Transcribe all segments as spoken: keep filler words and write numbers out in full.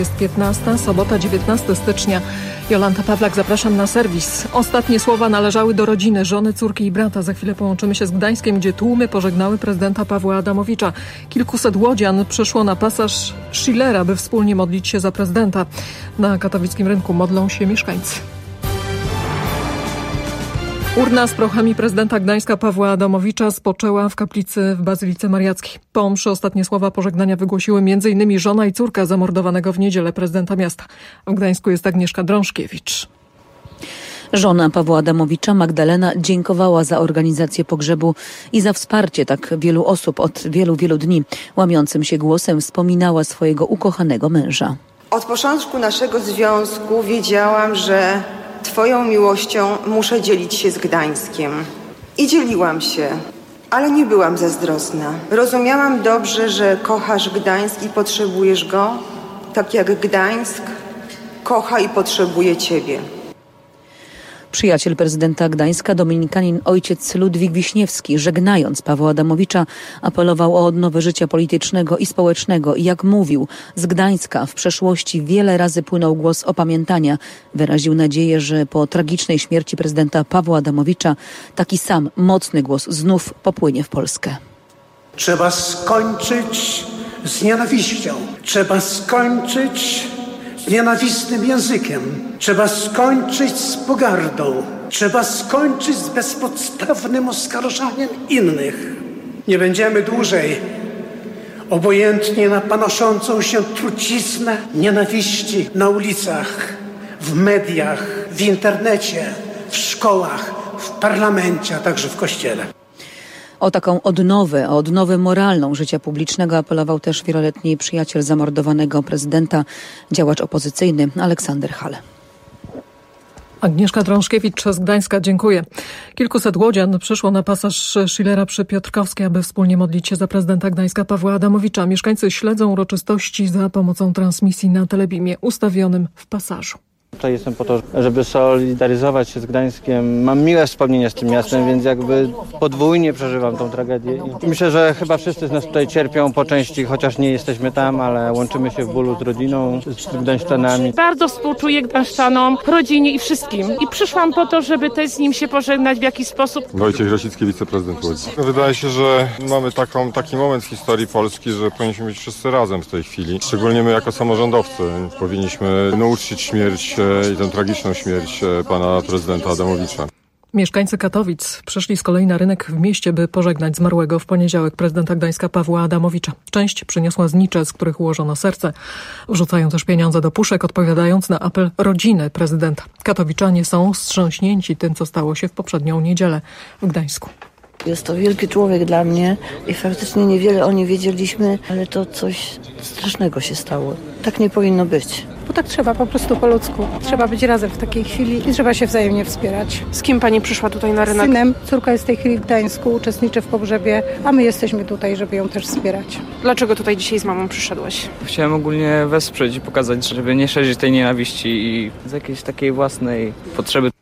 Jest piętnasta, sobota, dziewiętnastego stycznia. Jolanta Pawlak, zapraszam na serwis. Ostatnie słowa należały do rodziny, żony, córki i brata. Za chwilę połączymy się z Gdańskiem, gdzie tłumy pożegnały prezydenta Pawła Adamowicza. Kilkuset łodzian przyszło na pasaż Schillera, by wspólnie modlić się za prezydenta. Na katowickim rynku modlą się mieszkańcy. Urna z prochami prezydenta Gdańska Pawła Adamowicza spoczęła w kaplicy w Bazylice Mariackiej. Po mszy ostatnie słowa pożegnania wygłosiły m.in. żona i córka zamordowanego w niedzielę prezydenta miasta. W Gdańsku jest Agnieszka Drążkiewicz. Żona Pawła Adamowicza, Magdalena, dziękowała za organizację pogrzebu i za wsparcie tak wielu osób od wielu, wielu dni. Łamiącym się głosem wspominała swojego ukochanego męża. Od początku naszego związku wiedziałam, że Twoją miłością muszę dzielić się z Gdańskiem. I dzieliłam się, ale nie byłam zazdrosna. Rozumiałam dobrze, że kochasz Gdańsk i potrzebujesz go, tak jak Gdańsk kocha i potrzebuje Ciebie. Przyjaciel prezydenta Gdańska, dominikanin ojciec Ludwik Wiśniewski, żegnając Pawła Adamowicza, apelował o odnowę życia politycznego i społecznego. I jak mówił, z Gdańska w przeszłości wiele razy płynął głos opamiętania. Wyraził nadzieję, że po tragicznej śmierci prezydenta Pawła Adamowicza taki sam mocny głos znów popłynie w Polskę. Trzeba skończyć z nienawiścią. Trzeba skończyć z nienawistnym językiem. Trzeba skończyć z pogardą. Trzeba skończyć z bezpodstawnym oskarżaniem innych. Nie będziemy dłużej obojętni na panoszącą się truciznę nienawiści na ulicach, w mediach, w internecie, w szkołach, w parlamencie, a także w kościele. O taką odnowę, o odnowę moralną życia publicznego apelował też wieloletni przyjaciel zamordowanego prezydenta, działacz opozycyjny Aleksander Hall. Agnieszka Drążkiewicz z Gdańska, dziękuję. Kilkuset łodzian przyszło na pasaż Schillera przy Piotrkowskiej, aby wspólnie modlić się za prezydenta Gdańska Pawła Adamowicza. Mieszkańcy śledzą uroczystości za pomocą transmisji na Telebimie ustawionym w pasażu. Tutaj jestem po to, żeby solidaryzować się z Gdańskiem. Mam miłe wspomnienia z tym miastem, więc jakby podwójnie przeżywam tą tragedię. I myślę, że chyba wszyscy z nas tutaj cierpią po części, chociaż nie jesteśmy tam, ale łączymy się w bólu z rodziną, z Gdańszczanami. Bardzo współczuję Gdańszczanom, rodzinie i wszystkim. I przyszłam po to, żeby też z nim się pożegnać w jakiś sposób. Wojciech Rosicki, wiceprezydent Łodzi. Wydaje się, że mamy taką, taki moment w historii Polski, że powinniśmy być wszyscy razem w tej chwili. Szczególnie my jako samorządowcy powinniśmy no, uczcić śmierć i tę tragiczną śmierć pana prezydenta Adamowicza. Mieszkańcy Katowic przyszli z kolei na rynek w mieście, by pożegnać zmarłego w poniedziałek prezydenta Gdańska Pawła Adamowicza. Część przyniosła znicze, z których ułożono serce. Wrzucają też pieniądze do puszek, odpowiadając na apel rodziny prezydenta. Katowiczanie są wstrząśnięci tym, co stało się w poprzednią niedzielę w Gdańsku. Jest to wielki człowiek dla mnie i faktycznie niewiele o nim wiedzieliśmy, ale to coś strasznego się stało. Tak nie powinno być. Bo tak trzeba, po prostu po ludzku. Trzeba być razem w takiej chwili i trzeba się wzajemnie wspierać. Z kim pani przyszła tutaj na rynek? Z synem. Córka jest w tej chwili w Gdańsku, uczestniczy w pogrzebie, a my jesteśmy tutaj, żeby ją też wspierać. Dlaczego tutaj dzisiaj z mamą przyszedłeś? Chciałem ogólnie wesprzeć i pokazać, żeby nie szerzyć tej nienawiści i z jakiejś takiej własnej potrzeby.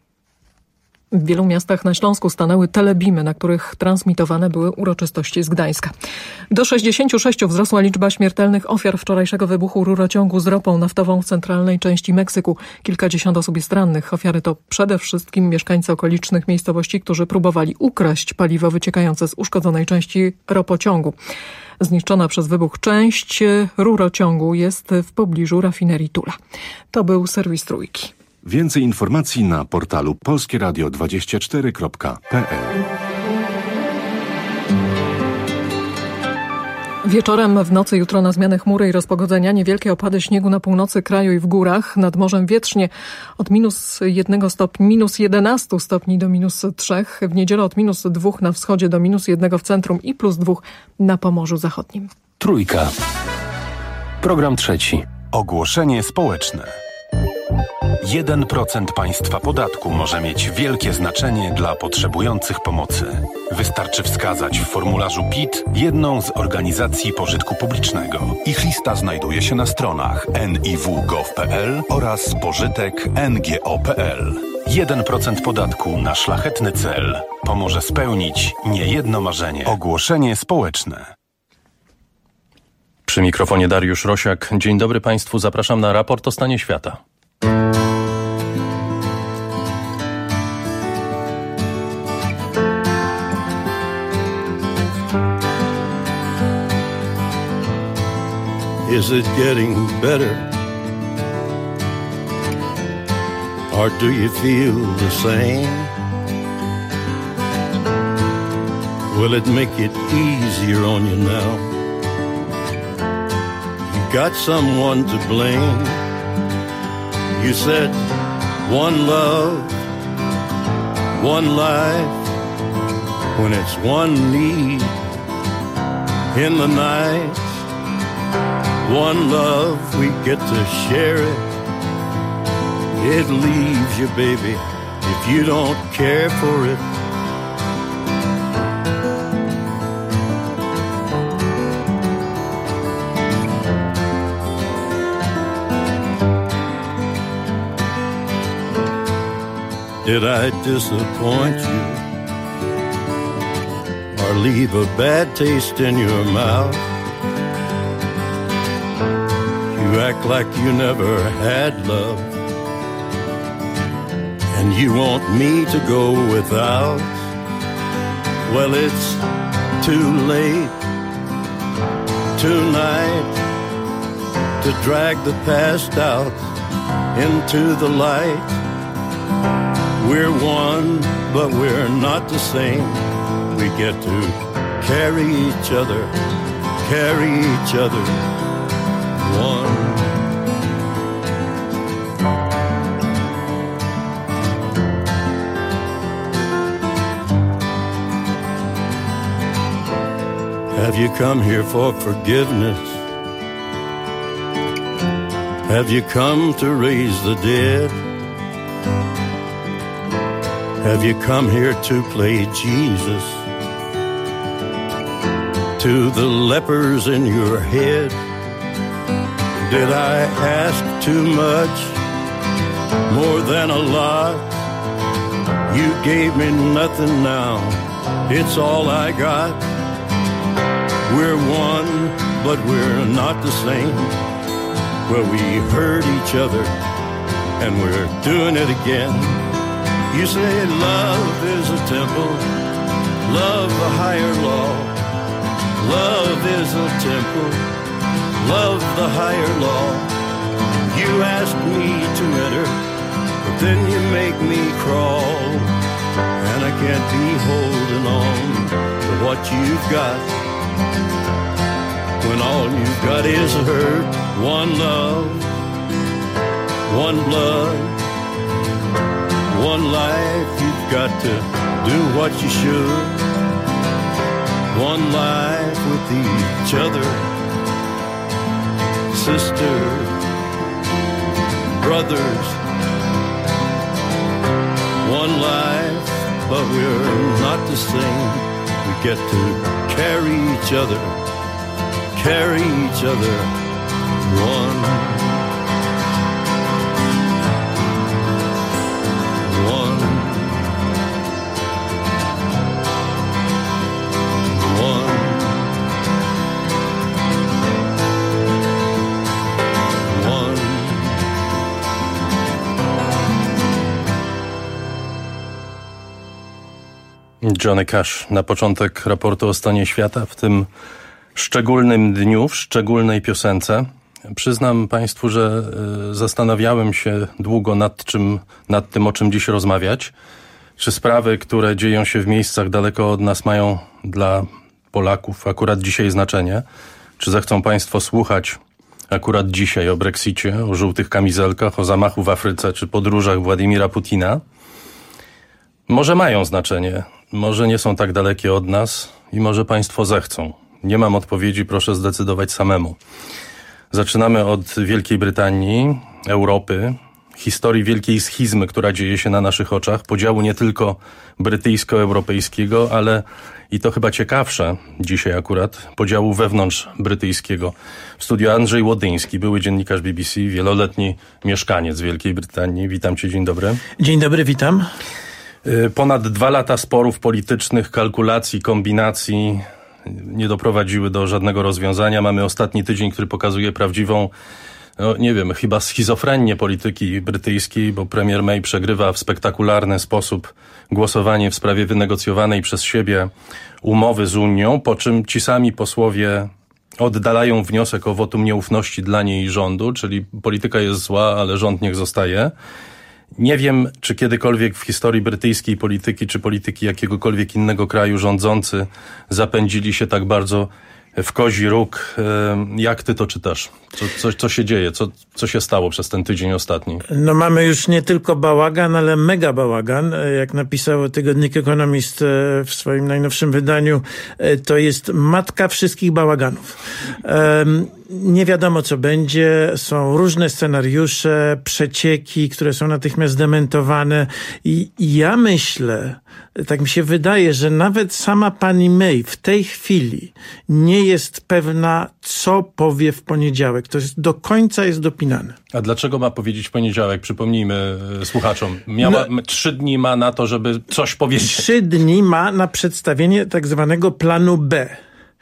W wielu miastach na Śląsku stanęły telebimy, na których transmitowane były uroczystości z Gdańska. Do sześćdziesięciu sześciu wzrosła liczba śmiertelnych ofiar wczorajszego wybuchu rurociągu z ropą naftową w centralnej części Meksyku. Kilkadziesiąt osób jest rannych. Ofiary to przede wszystkim mieszkańcy okolicznych miejscowości, którzy próbowali ukraść paliwo wyciekające z uszkodzonej części ropociągu. Zniszczona przez wybuch część rurociągu jest w pobliżu rafinerii Tula. To był serwis Trójki. Więcej informacji na portalu polskie radio dwadzieścia cztery kropka p l. Wieczorem w nocy jutro na zmianę chmury i rozpogodzenia niewielkie opady śniegu na północy kraju i w górach. Nad morzem wietrznie od minus jednego stopnia, minus jedenastu stopni do minus trzech. W niedzielę od minus dwóch na wschodzie do minus jednego w centrum i plus dwóch na Pomorzu Zachodnim. Trójka. Program trzeci. Ogłoszenie społeczne. jeden procent państwa podatku może mieć wielkie znaczenie dla potrzebujących pomocy. Wystarczy wskazać w formularzu P I T jedną z organizacji pożytku publicznego. Ich lista znajduje się na stronach en i w kropka gov kropka p l oraz pożytek kropka n g o kropka p l. jeden procent podatku na szlachetny cel pomoże spełnić niejedno marzenie. Ogłoszenie społeczne. Przy mikrofonie Dariusz Rosiak. Dzień dobry Państwu, zapraszam na raport o stanie świata. Is it getting better? Or do you feel the same? Will it make it easier on you now? You got someone to blame. You said one love, one life, when it's one need in the night. One love, we get to share it. It leaves you, baby, if you don't care for it. Did I disappoint you or leave a bad taste in your mouth? You act like you never had love, and you want me to go without. Well, it's too late tonight to drag the past out into the light. We're one, but we're not the same. We get to carry each other, carry each other. One. Have you come here for forgiveness? Have you come to raise the dead? Have you come here to play Jesus to the lepers in your head? Did I ask too much, more than a lot? You gave me nothing now, it's all I got. We're one, but we're not the same. Well, we hurt each other, and we're doing it again. You say love is a temple, love a higher law. Love is a temple, love the higher law. You ask me to enter, but then you make me crawl. And I can't be holding on to what you've got, when all you've got is hurt. One love, one blood, one life. You've got to do what you should. One life with each other, sisters, brothers. One life, but we're not the same. We get to carry each other, carry each other. One. One. Johnny Cash na początek raportu o stanie świata w tym szczególnym dniu, w szczególnej piosence. Przyznam Państwu, że zastanawiałem się długo nad czym, nad tym, o czym dziś rozmawiać. Czy sprawy, które dzieją się w miejscach daleko od nas, mają dla Polaków akurat dzisiaj znaczenie? Czy zechcą Państwo słuchać akurat dzisiaj o Brexicie, o żółtych kamizelkach, o zamachu w Afryce, czy podróżach Władimira Putina? Może mają znaczenie, może nie są tak dalekie od nas i może Państwo zechcą. Nie mam odpowiedzi, proszę zdecydować samemu. Zaczynamy od Wielkiej Brytanii, Europy, historii wielkiej schizmy, która dzieje się na naszych oczach, podziału nie tylko brytyjsko-europejskiego, ale i to chyba ciekawsze dzisiaj akurat, podziału wewnątrz brytyjskiego. W studiu Andrzej Łodyński, były dziennikarz B B C, wieloletni mieszkaniec Wielkiej Brytanii. Witam Cię, dzień dobry. Dzień dobry, witam. Ponad dwa lata sporów politycznych, kalkulacji, kombinacji, nie doprowadziły do żadnego rozwiązania. Mamy ostatni tydzień, który pokazuje prawdziwą, no nie wiem, chyba schizofrenię polityki brytyjskiej, bo premier May przegrywa w spektakularny sposób głosowanie w sprawie wynegocjowanej przez siebie umowy z Unią, po czym ci sami posłowie oddalają wniosek o wotum nieufności dla niej i rządu, czyli polityka jest zła, ale rząd niech zostaje. Nie wiem, czy kiedykolwiek w historii brytyjskiej polityki, czy polityki jakiegokolwiek innego kraju rządzący zapędzili się tak bardzo w kozi róg. Jak ty to czytasz? Co, co, co się dzieje? Co, co się stało przez ten tydzień ostatni? No mamy już nie tylko bałagan, ale mega bałagan. Jak napisał tygodnik Economist w swoim najnowszym wydaniu, to jest matka wszystkich bałaganów. Nie wiadomo, co będzie. Są różne scenariusze, przecieki, które są natychmiast dementowane. I ja myślę, tak mi się wydaje, że nawet sama pani May w tej chwili nie jest pewna, co powie w poniedziałek. To jest, do końca jest dopinane. A dlaczego ma powiedzieć w poniedziałek? Przypomnijmy y, słuchaczom. Miała no, trzy dni ma na to, żeby coś powiedzieć. Trzy dni ma na przedstawienie tak zwanego planu B.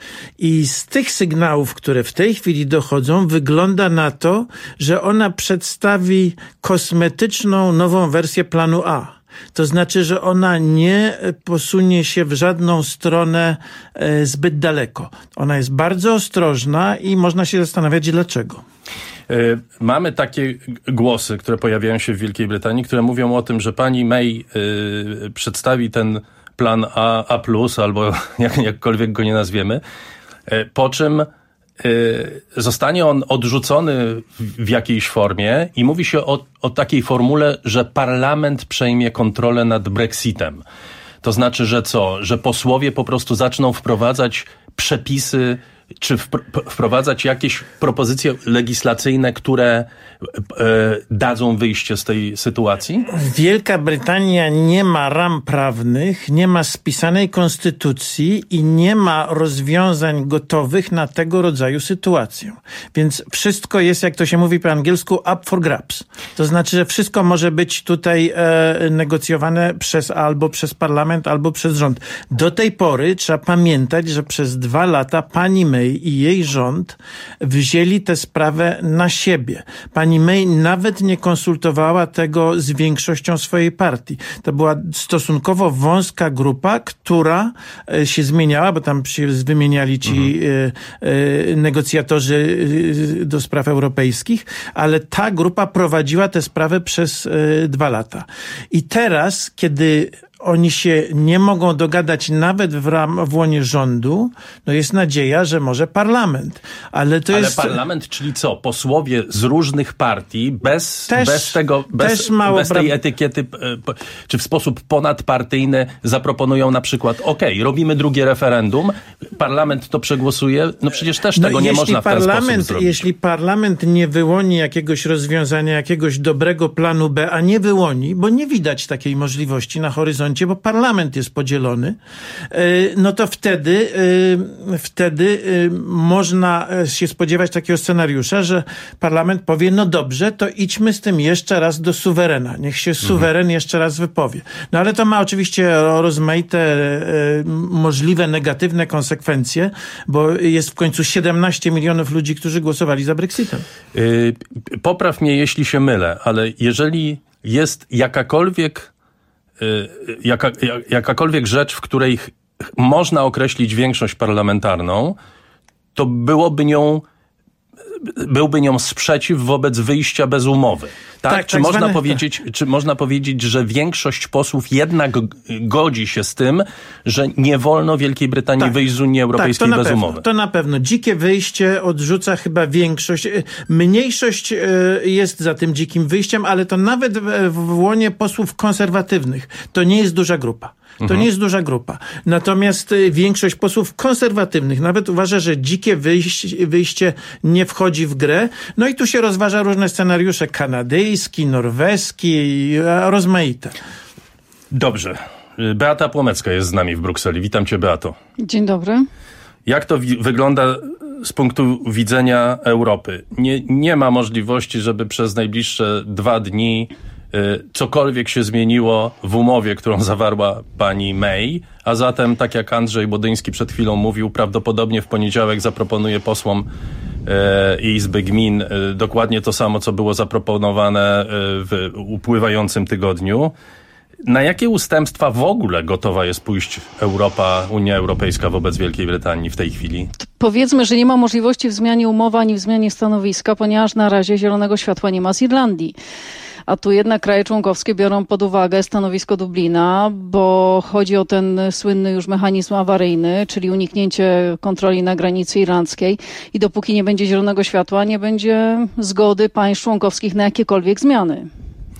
I z tych sygnałów, które w tej chwili dochodzą, wygląda na to, że ona przedstawi kosmetyczną, nową wersję planu A. To znaczy, że ona nie posunie się w żadną stronę e, zbyt daleko. Ona jest bardzo ostrożna i można się zastanawiać, dlaczego. Mamy takie głosy, które pojawiają się w Wielkiej Brytanii, które mówią o tym, że pani May y, przedstawi ten plan A, A plus, albo jak, jakkolwiek go nie nazwiemy, y, po czym y, zostanie on odrzucony w, w jakiejś formie i mówi się o, o takiej formule, że parlament przejmie kontrolę nad Brexitem. To znaczy, że co? Że posłowie po prostu zaczną wprowadzać przepisy, czy wprowadzać jakieś propozycje legislacyjne, które e, dadzą wyjście z tej sytuacji? Wielka Brytania nie ma ram prawnych, nie ma spisanej konstytucji i nie ma rozwiązań gotowych na tego rodzaju sytuację. Więc wszystko jest, jak to się mówi po angielsku, up for grabs. To znaczy, że wszystko może być tutaj e, negocjowane przez albo przez parlament, albo przez rząd. Do tej pory trzeba pamiętać, że przez dwa lata pani May i jej rząd wzięli tę sprawę na siebie. Pani May nawet nie konsultowała tego z większością swojej partii. To była stosunkowo wąska grupa, która się zmieniała, bo tam się wymieniali ci mhm. negocjatorzy do spraw europejskich, ale ta grupa prowadziła tę sprawę przez dwa lata. I teraz, kiedy oni się nie mogą dogadać nawet w, ram, w łonie rządu, no jest nadzieja, że może parlament. Ale to Ale jest... parlament, czyli co? Posłowie z różnych partii, bez, też, bez tego, bez, bez tej etykiety, czy w sposób ponadpartyjny zaproponują na przykład, okej, okay, robimy drugie referendum, parlament to przegłosuje, no przecież też tego no, nie można w ten sposób zrobić. Jeśli parlament nie wyłoni jakiegoś rozwiązania, jakiegoś dobrego planu B, a nie wyłoni, bo nie widać takiej możliwości na horyzoncie, bo parlament jest podzielony, no to wtedy, wtedy można się spodziewać takiego scenariusza, że parlament powie, no dobrze, to idźmy z tym jeszcze raz do suwerena. Niech się suweren mhm. jeszcze raz wypowie. No ale to ma oczywiście rozmaite możliwe negatywne konsekwencje, bo jest w końcu siedemnaście milionów ludzi, którzy głosowali za Brexitem. Yy, popraw mnie, jeśli się mylę, ale jeżeli jest jakakolwiek Jaka, jakakolwiek rzecz, w której można określić większość parlamentarną, to byłoby nią, byłby nią sprzeciw wobec wyjścia bez umowy. Tak? Tak, czy, tak można zwane... powiedzieć, czy można powiedzieć, że większość posłów jednak godzi się z tym, że nie wolno Wielkiej Brytanii tak, wyjść z Unii Europejskiej tak, bez pewno, umowy? To na pewno. Dzikie wyjście odrzuca chyba większość. Mniejszość jest za tym dzikim wyjściem, ale to nawet w łonie posłów konserwatywnych to nie jest duża grupa. To mhm. nie jest duża grupa. Natomiast większość posłów konserwatywnych nawet uważa, że dzikie wyjście, wyjście nie wchodzi w grę. No i tu się rozważa różne scenariusze kanadyjski, norweski, rozmaite. Dobrze. Beata Płomecka jest z nami w Brukseli. Witam cię, Beato. Dzień dobry. Jak to wi- wygląda z punktu widzenia Europy? Nie, nie ma możliwości, żeby przez najbliższe dwa dni cokolwiek się zmieniło w umowie, którą zawarła pani May, a zatem, tak jak Andrzej Bodyński przed chwilą mówił, prawdopodobnie w poniedziałek zaproponuje posłom Izby Gmin dokładnie to samo, co było zaproponowane w upływającym tygodniu. Na jakie ustępstwa w ogóle gotowa jest pójść Europa, Unia Europejska wobec Wielkiej Brytanii w tej chwili? Powiedzmy, że nie ma możliwości w zmianie umowy ani w zmianie stanowiska, ponieważ na razie zielonego światła nie ma z Irlandii. A tu jednak kraje członkowskie biorą pod uwagę stanowisko Dublina, bo chodzi o ten słynny już mechanizm awaryjny, czyli uniknięcie kontroli na granicy irlandzkiej i dopóki nie będzie zielonego światła, nie będzie zgody państw członkowskich na jakiekolwiek zmiany.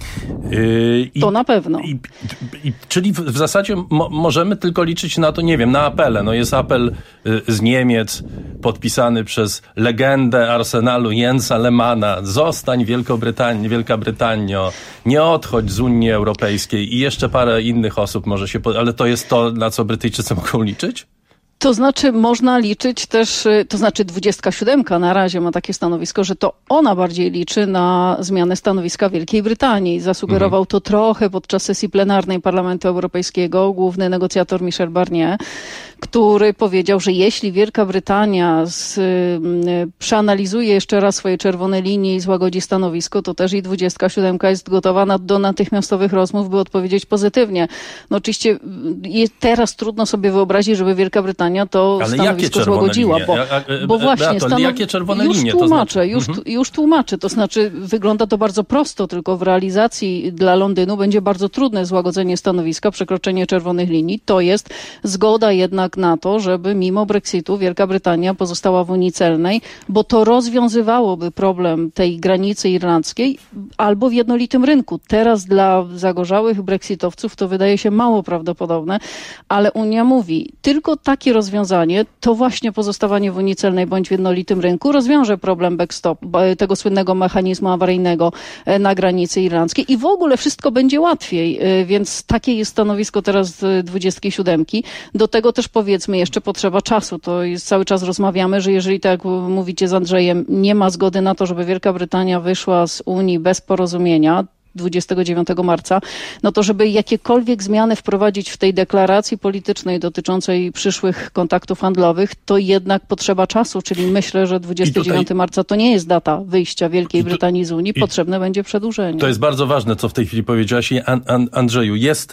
Yy, to i, na pewno. I, i, czyli w, w zasadzie mo, możemy tylko liczyć na to, nie wiem, na apele. No jest apel y, z Niemiec podpisany przez legendę Arsenalu Jensa Lehmanna. Zostań Wielkobrytanii, Wielka Brytanio, nie odchodź z Unii Europejskiej i jeszcze parę innych osób może się... Po, ale to jest to, na co Brytyjczycy mogą liczyć? To znaczy można liczyć też, to znaczy dwudziestka siódemka na razie ma takie stanowisko, że to ona bardziej liczy na zmianę stanowiska Wielkiej Brytanii. Zasugerował mhm. to trochę podczas sesji plenarnej Parlamentu Europejskiego główny negocjator Michel Barnier, który powiedział, że jeśli Wielka Brytania z, y, przeanalizuje jeszcze raz swoje czerwone linie i złagodzi stanowisko, to też i dwudziestka siódemka jest gotowa na, do natychmiastowych rozmów, by odpowiedzieć pozytywnie. No oczywiście jest, teraz trudno sobie wyobrazić, żeby Wielka Brytania to ale stanowisko złagodziła, bo, bo właśnie Beato, stanow... jakie czerwone już linie tłumaczę, to znaczy? już, mhm. już tłumaczę, to znaczy wygląda to bardzo prosto, tylko w realizacji dla Londynu będzie bardzo trudne złagodzenie stanowiska, przekroczenie czerwonych linii. To jest zgoda jednak na to, żeby mimo Brexitu Wielka Brytania pozostała w Unii Celnej, bo to rozwiązywałoby problem tej granicy irlandzkiej albo w jednolitym rynku. Teraz dla zagorzałych brexitowców to wydaje się mało prawdopodobne, ale Unia mówi, tylko takie rozwiązanie, to właśnie pozostawanie w Unii Celnej bądź w jednolitym rynku rozwiąże problem backstop, tego słynnego mechanizmu awaryjnego na granicy irlandzkiej i w ogóle wszystko będzie łatwiej, więc takie jest stanowisko teraz dwudziestki siódemki. Do tego też powiedzmy, jeszcze potrzeba czasu. To jest cały czas rozmawiamy, że jeżeli, tak jak mówicie z Andrzejem, nie ma zgody na to, żeby Wielka Brytania wyszła z Unii bez porozumienia, dwudziestego dziewiątego marca, no to żeby jakiekolwiek zmiany wprowadzić w tej deklaracji politycznej dotyczącej przyszłych kontaktów handlowych, to jednak potrzeba czasu, czyli myślę, że dwudziestego dziewiątego marca to nie jest data wyjścia Wielkiej to, Brytanii z Unii, potrzebne będzie przedłużenie. To jest bardzo ważne, co w tej chwili powiedziałaś. I An- An- Andrzeju, jest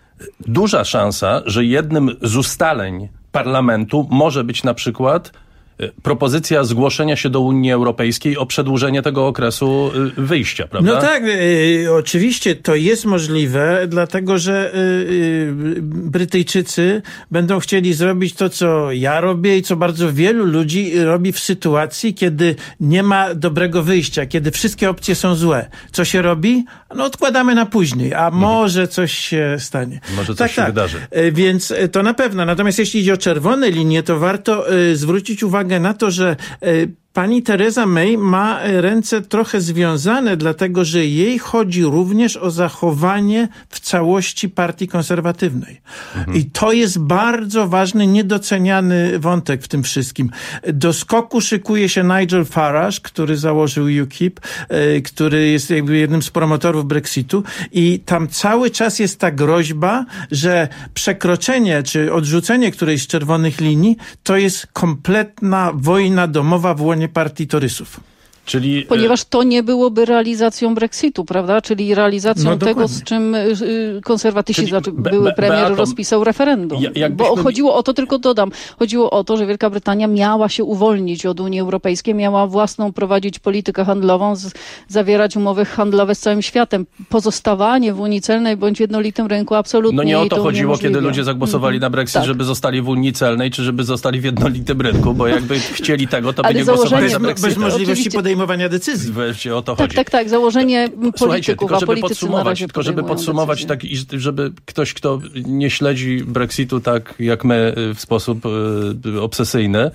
duża szansa, że jednym z ustaleń parlamentu może być na przykład propozycja zgłoszenia się do Unii Europejskiej o przedłużenie tego okresu wyjścia, prawda? No tak, y, oczywiście to jest możliwe, dlatego że y, y, Brytyjczycy będą chcieli zrobić to, co ja robię i co bardzo wielu ludzi robi w sytuacji, kiedy nie ma dobrego wyjścia, kiedy wszystkie opcje są złe. Co się robi? No odkładamy na później, a może coś się stanie. Może coś tak, się tak. wydarzy. Y, więc to na pewno. Natomiast jeśli idzie o czerwone linie, to warto y, zwrócić uwagę na to, że y, pani Theresa May ma ręce trochę związane, dlatego że jej chodzi również o zachowanie w całości partii konserwatywnej. Mhm. I to jest bardzo ważny, niedoceniany wątek w tym wszystkim. Do skoku szykuje się Nigel Farage, który założył U K I P, który jest jakby jednym z promotorów Brexitu i tam cały czas jest ta groźba, że przekroczenie czy odrzucenie którejś z czerwonych linii to jest kompletna wojna domowa w łonie partii torysów. Czyli, Ponieważ to nie byłoby realizacją Brexitu, prawda? Czyli realizacją no, tego, z czym y, konserwatyści, znaczy be, były be, premier Beato, rozpisał referendum. Ja, Bo chodziło o to, tylko dodam, chodziło o to, że Wielka Brytania miała się uwolnić od Unii Europejskiej, miała własną prowadzić politykę handlową, z, zawierać umowy handlowe z całym światem. Pozostawanie w Unii Celnej bądź w jednolitym rynku absolutnie. No nie o to, to chodziło, kiedy ludzie zagłosowali mm-hmm. na Brexit, tak. żeby zostali w Unii Celnej, czy żeby zostali w jednolitym rynku, bo jakby chcieli tego, to by nie głosowali za Brexitem. Bez możliwości podejmowania decyzji. Wreszcie o to tak, chodzi. Tak, tak, założenie Słuchajcie, polityków, tylko żeby a podsumować, tylko żeby podsumować tak, i żeby ktoś, kto nie śledzi Brexitu tak jak my w sposób y, obsesyjny,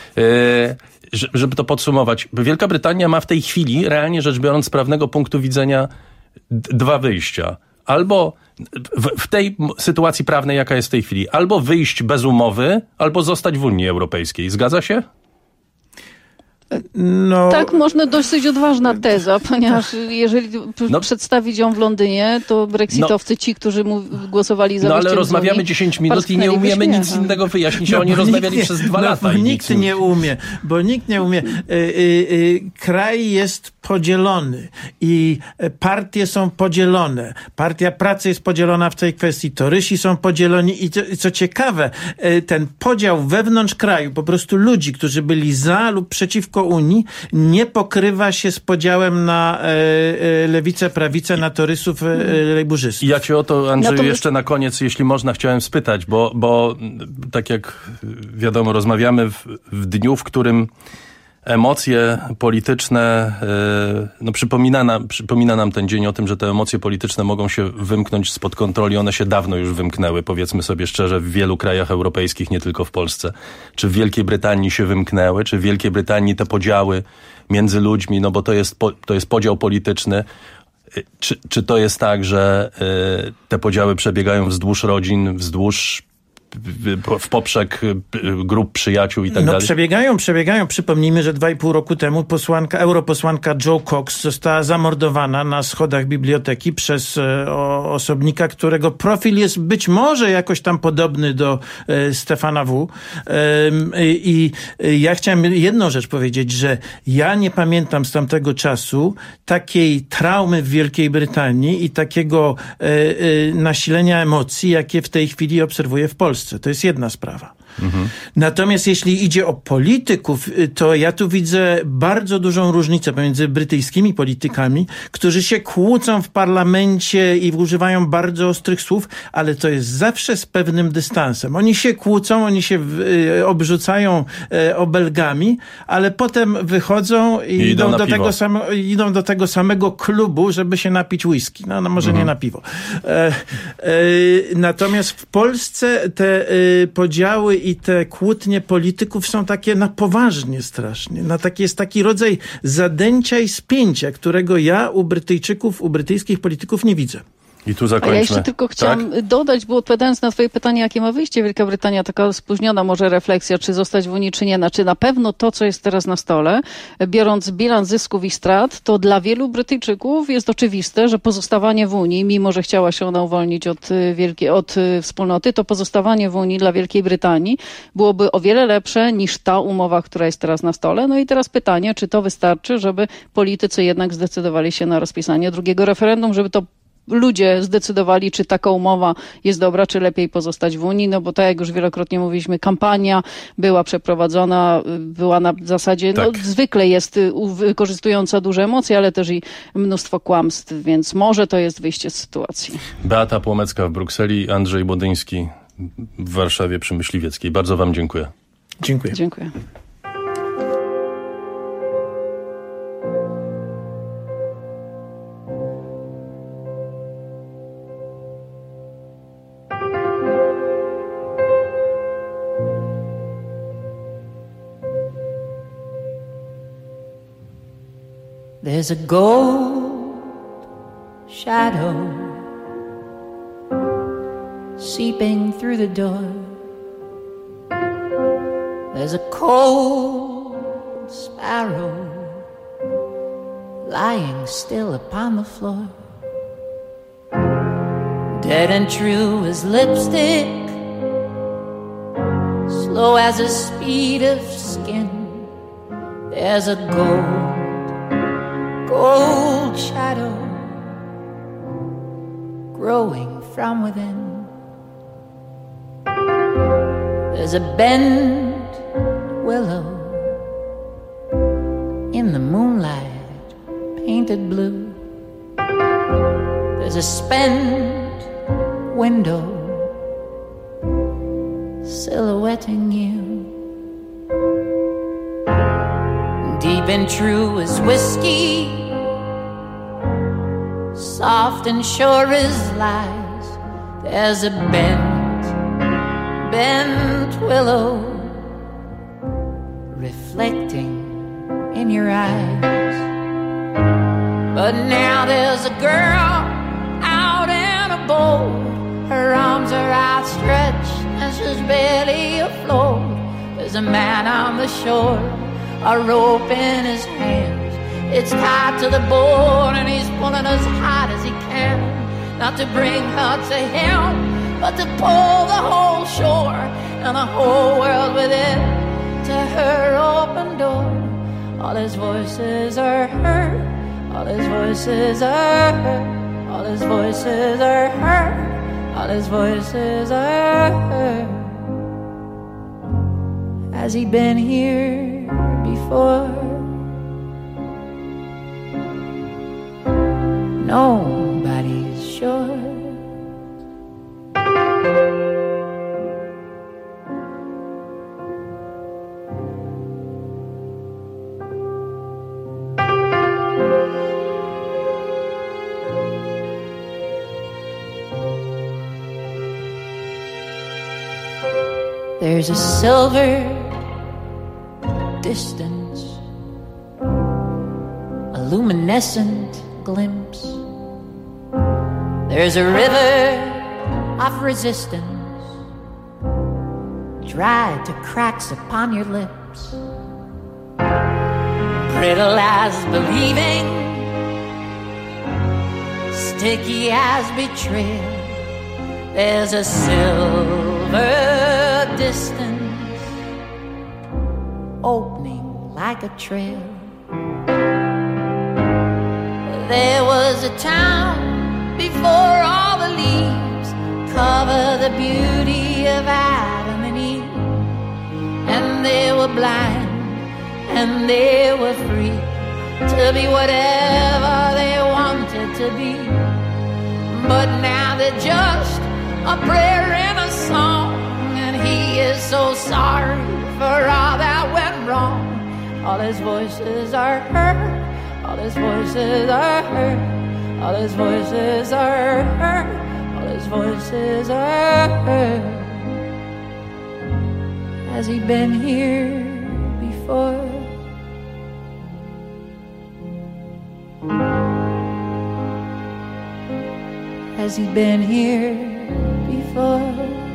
y, żeby to podsumować. Wielka Brytania ma w tej chwili, realnie rzecz biorąc, z prawnego punktu widzenia d- dwa wyjścia. Albo w, w tej sytuacji prawnej, jaka jest w tej chwili, albo wyjść bez umowy, albo zostać w Unii Europejskiej. Zgadza się? No... Tak, można dosyć odważna teza, ponieważ jeżeli no. przedstawić ją w Londynie, to brexitowcy, no. ci, którzy mu głosowali za No wyjściem ale rozmawiamy Unii, dziesięć minut i nie umiemy nic śmiechem. innego wyjaśnić, no, a oni rozmawiali nie, przez dwa no, lata. Bo i nikt nic nie umie, bo nikt nie umie. Y, y, y, kraj jest podzielony i partie są podzielone. Partia Pracy jest podzielona w tej kwestii, torysi są podzieloni i co, co ciekawe, ten podział wewnątrz kraju, po prostu ludzi, którzy byli za lub przeciwko Unii, nie pokrywa się z podziałem na e, e, lewicę, prawicę, na torysów, e, lejburzystów. Ja cię o to, Andrzeju, Natomiast... jeszcze na koniec, jeśli można, chciałem spytać, bo, bo tak jak wiadomo, rozmawiamy w, w dniu, w którym emocje polityczne, no przypomina nam, przypomina nam ten dzień o tym, że te emocje polityczne mogą się wymknąć spod kontroli. One się dawno już wymknęły, powiedzmy sobie szczerze, w wielu krajach europejskich, nie tylko w Polsce. Czy w Wielkiej Brytanii się wymknęły, czy w Wielkiej Brytanii te podziały między ludźmi, no bo to jest, to jest podział polityczny. Czy, czy to jest tak, że te podziały przebiegają wzdłuż rodzin, wzdłuż w poprzek grup przyjaciół i tak no, dalej? Przebiegają, przebiegają. Przypomnijmy, że dwa i pół roku temu posłanka, europosłanka Jo Cox została zamordowana na schodach biblioteki przez e, o, osobnika, którego profil jest być może jakoś tam podobny do e, Stefana W. E, I e, ja chciałem jedną rzecz powiedzieć, że ja nie pamiętam z tamtego czasu takiej traumy w Wielkiej Brytanii i takiego e, e, nasilenia emocji, jakie w tej chwili obserwuję w Polsce. To jest jedna sprawa. Mhm. Natomiast jeśli idzie o polityków, to ja tu widzę bardzo dużą różnicę pomiędzy brytyjskimi politykami, którzy się kłócą w parlamencie i używają bardzo ostrych słów, ale to jest zawsze z pewnym dystansem. Oni się kłócą, oni się y, obrzucają y, obelgami, ale potem wychodzą i, I idą, idą, do tego samo, idą do tego samego klubu, żeby się napić whisky. No, no może mhm. nie na piwo. E, e, natomiast w Polsce te y, podziały i te kłótnie polityków są takie na poważnie strasznie. Na taki, jest taki rodzaj zadęcia i spięcia, którego ja u Brytyjczyków, u brytyjskich polityków nie widzę. I tu zakończmy. A ja jeszcze tylko chciałam tak? dodać, bo odpowiadając na twoje pytanie, jakie ma wyjście Wielka Brytania, taka spóźniona może refleksja, czy zostać w Unii, czy nie. Znaczy na pewno to, co jest teraz na stole, biorąc bilans zysków i strat, to dla wielu Brytyjczyków jest oczywiste, że pozostawanie w Unii, mimo że chciała się ona uwolnić od, wielkiej, od wspólnoty, to pozostawanie w Unii dla Wielkiej Brytanii byłoby o wiele lepsze niż ta umowa, która jest teraz na stole. No i teraz pytanie, czy to wystarczy, żeby politycy jednak zdecydowali się na rozpisanie drugiego referendum, żeby to ludzie zdecydowali, czy taka umowa jest dobra, czy lepiej pozostać w Unii, no bo tak jak już wielokrotnie mówiliśmy, kampania była przeprowadzona, była na zasadzie, tak. no zwykle jest wykorzystująca duże emocje, ale też i mnóstwo kłamstw, więc może to jest wyjście z sytuacji. Beata Płomecka w Brukseli, Andrzej Bodyński w Warszawie przy Myśliwieckiej. Bardzo wam dziękuję. Dziękuję. Dziękuję. There's a gold shadow seeping through the door. There's a cold sparrow lying still upon the floor. Dead and true as lipstick, slow as the speed of skin. There's a gold gold shadow growing from within. There's a bent willow in the moonlight painted blue. There's a spent window silhouetting you. Deep and true as whiskey, soft and sure as lies. There's a bent, bent willow reflecting in your eyes. But now there's a girl out in a boat. Her arms are outstretched and she's barely afloat. There's a man on the shore a rope in his hands. It's tied to the board and he's pulling as hard as he can. Not to bring her to him, but to pull the whole shore and the whole world with it to her open door. All his voices are heard, all his voices are heard, all his voices are heard, all his voices are heard. Has he been here before? Nobody's sure. There's a silver distance, a luminescent glimpse. There's a river of resistance, dried to cracks upon your lips. Brittle as believing, sticky as betrayal. There's a silver distance, opening like a trail. There was a town before all the leaves cover the beauty of Adam and Eve, and they were blind and they were free to be whatever they wanted to be. But now they're just a prayer and a song, and he is so sorry for all that went wrong. All his voices are heard, all his voices are heard, all his voices are heard, all his voices are heard. Has he been here before? Has he been here before?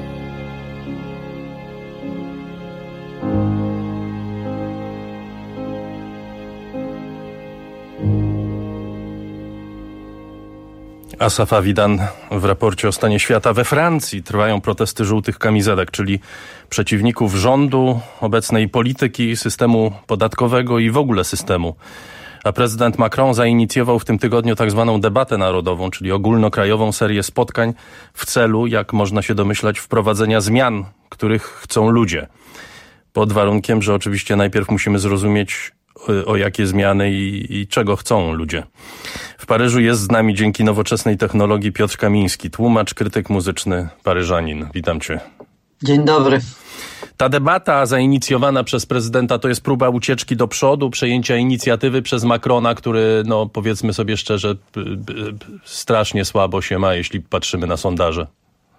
Asaf Avidan w raporcie o stanie świata. We Francji trwają protesty żółtych kamizelek, czyli przeciwników rządu, obecnej polityki, systemu podatkowego i w ogóle systemu. A prezydent Macron zainicjował w tym tygodniu tak zwaną debatę narodową, czyli ogólnokrajową serię spotkań w celu, jak można się domyślać, wprowadzenia zmian, których chcą ludzie. Pod warunkiem, że oczywiście najpierw musimy zrozumieć, o jakie zmiany i, i czego chcą ludzie. W Paryżu jest z nami dzięki nowoczesnej technologii Piotr Kamiński, tłumacz, krytyk muzyczny, paryżanin. Witam cię. Dzień dobry. Ta debata zainicjowana przez prezydenta to jest próba ucieczki do przodu, przejęcia inicjatywy przez Macrona, który, no powiedzmy sobie szczerze, strasznie słabo się ma, jeśli patrzymy na sondaże.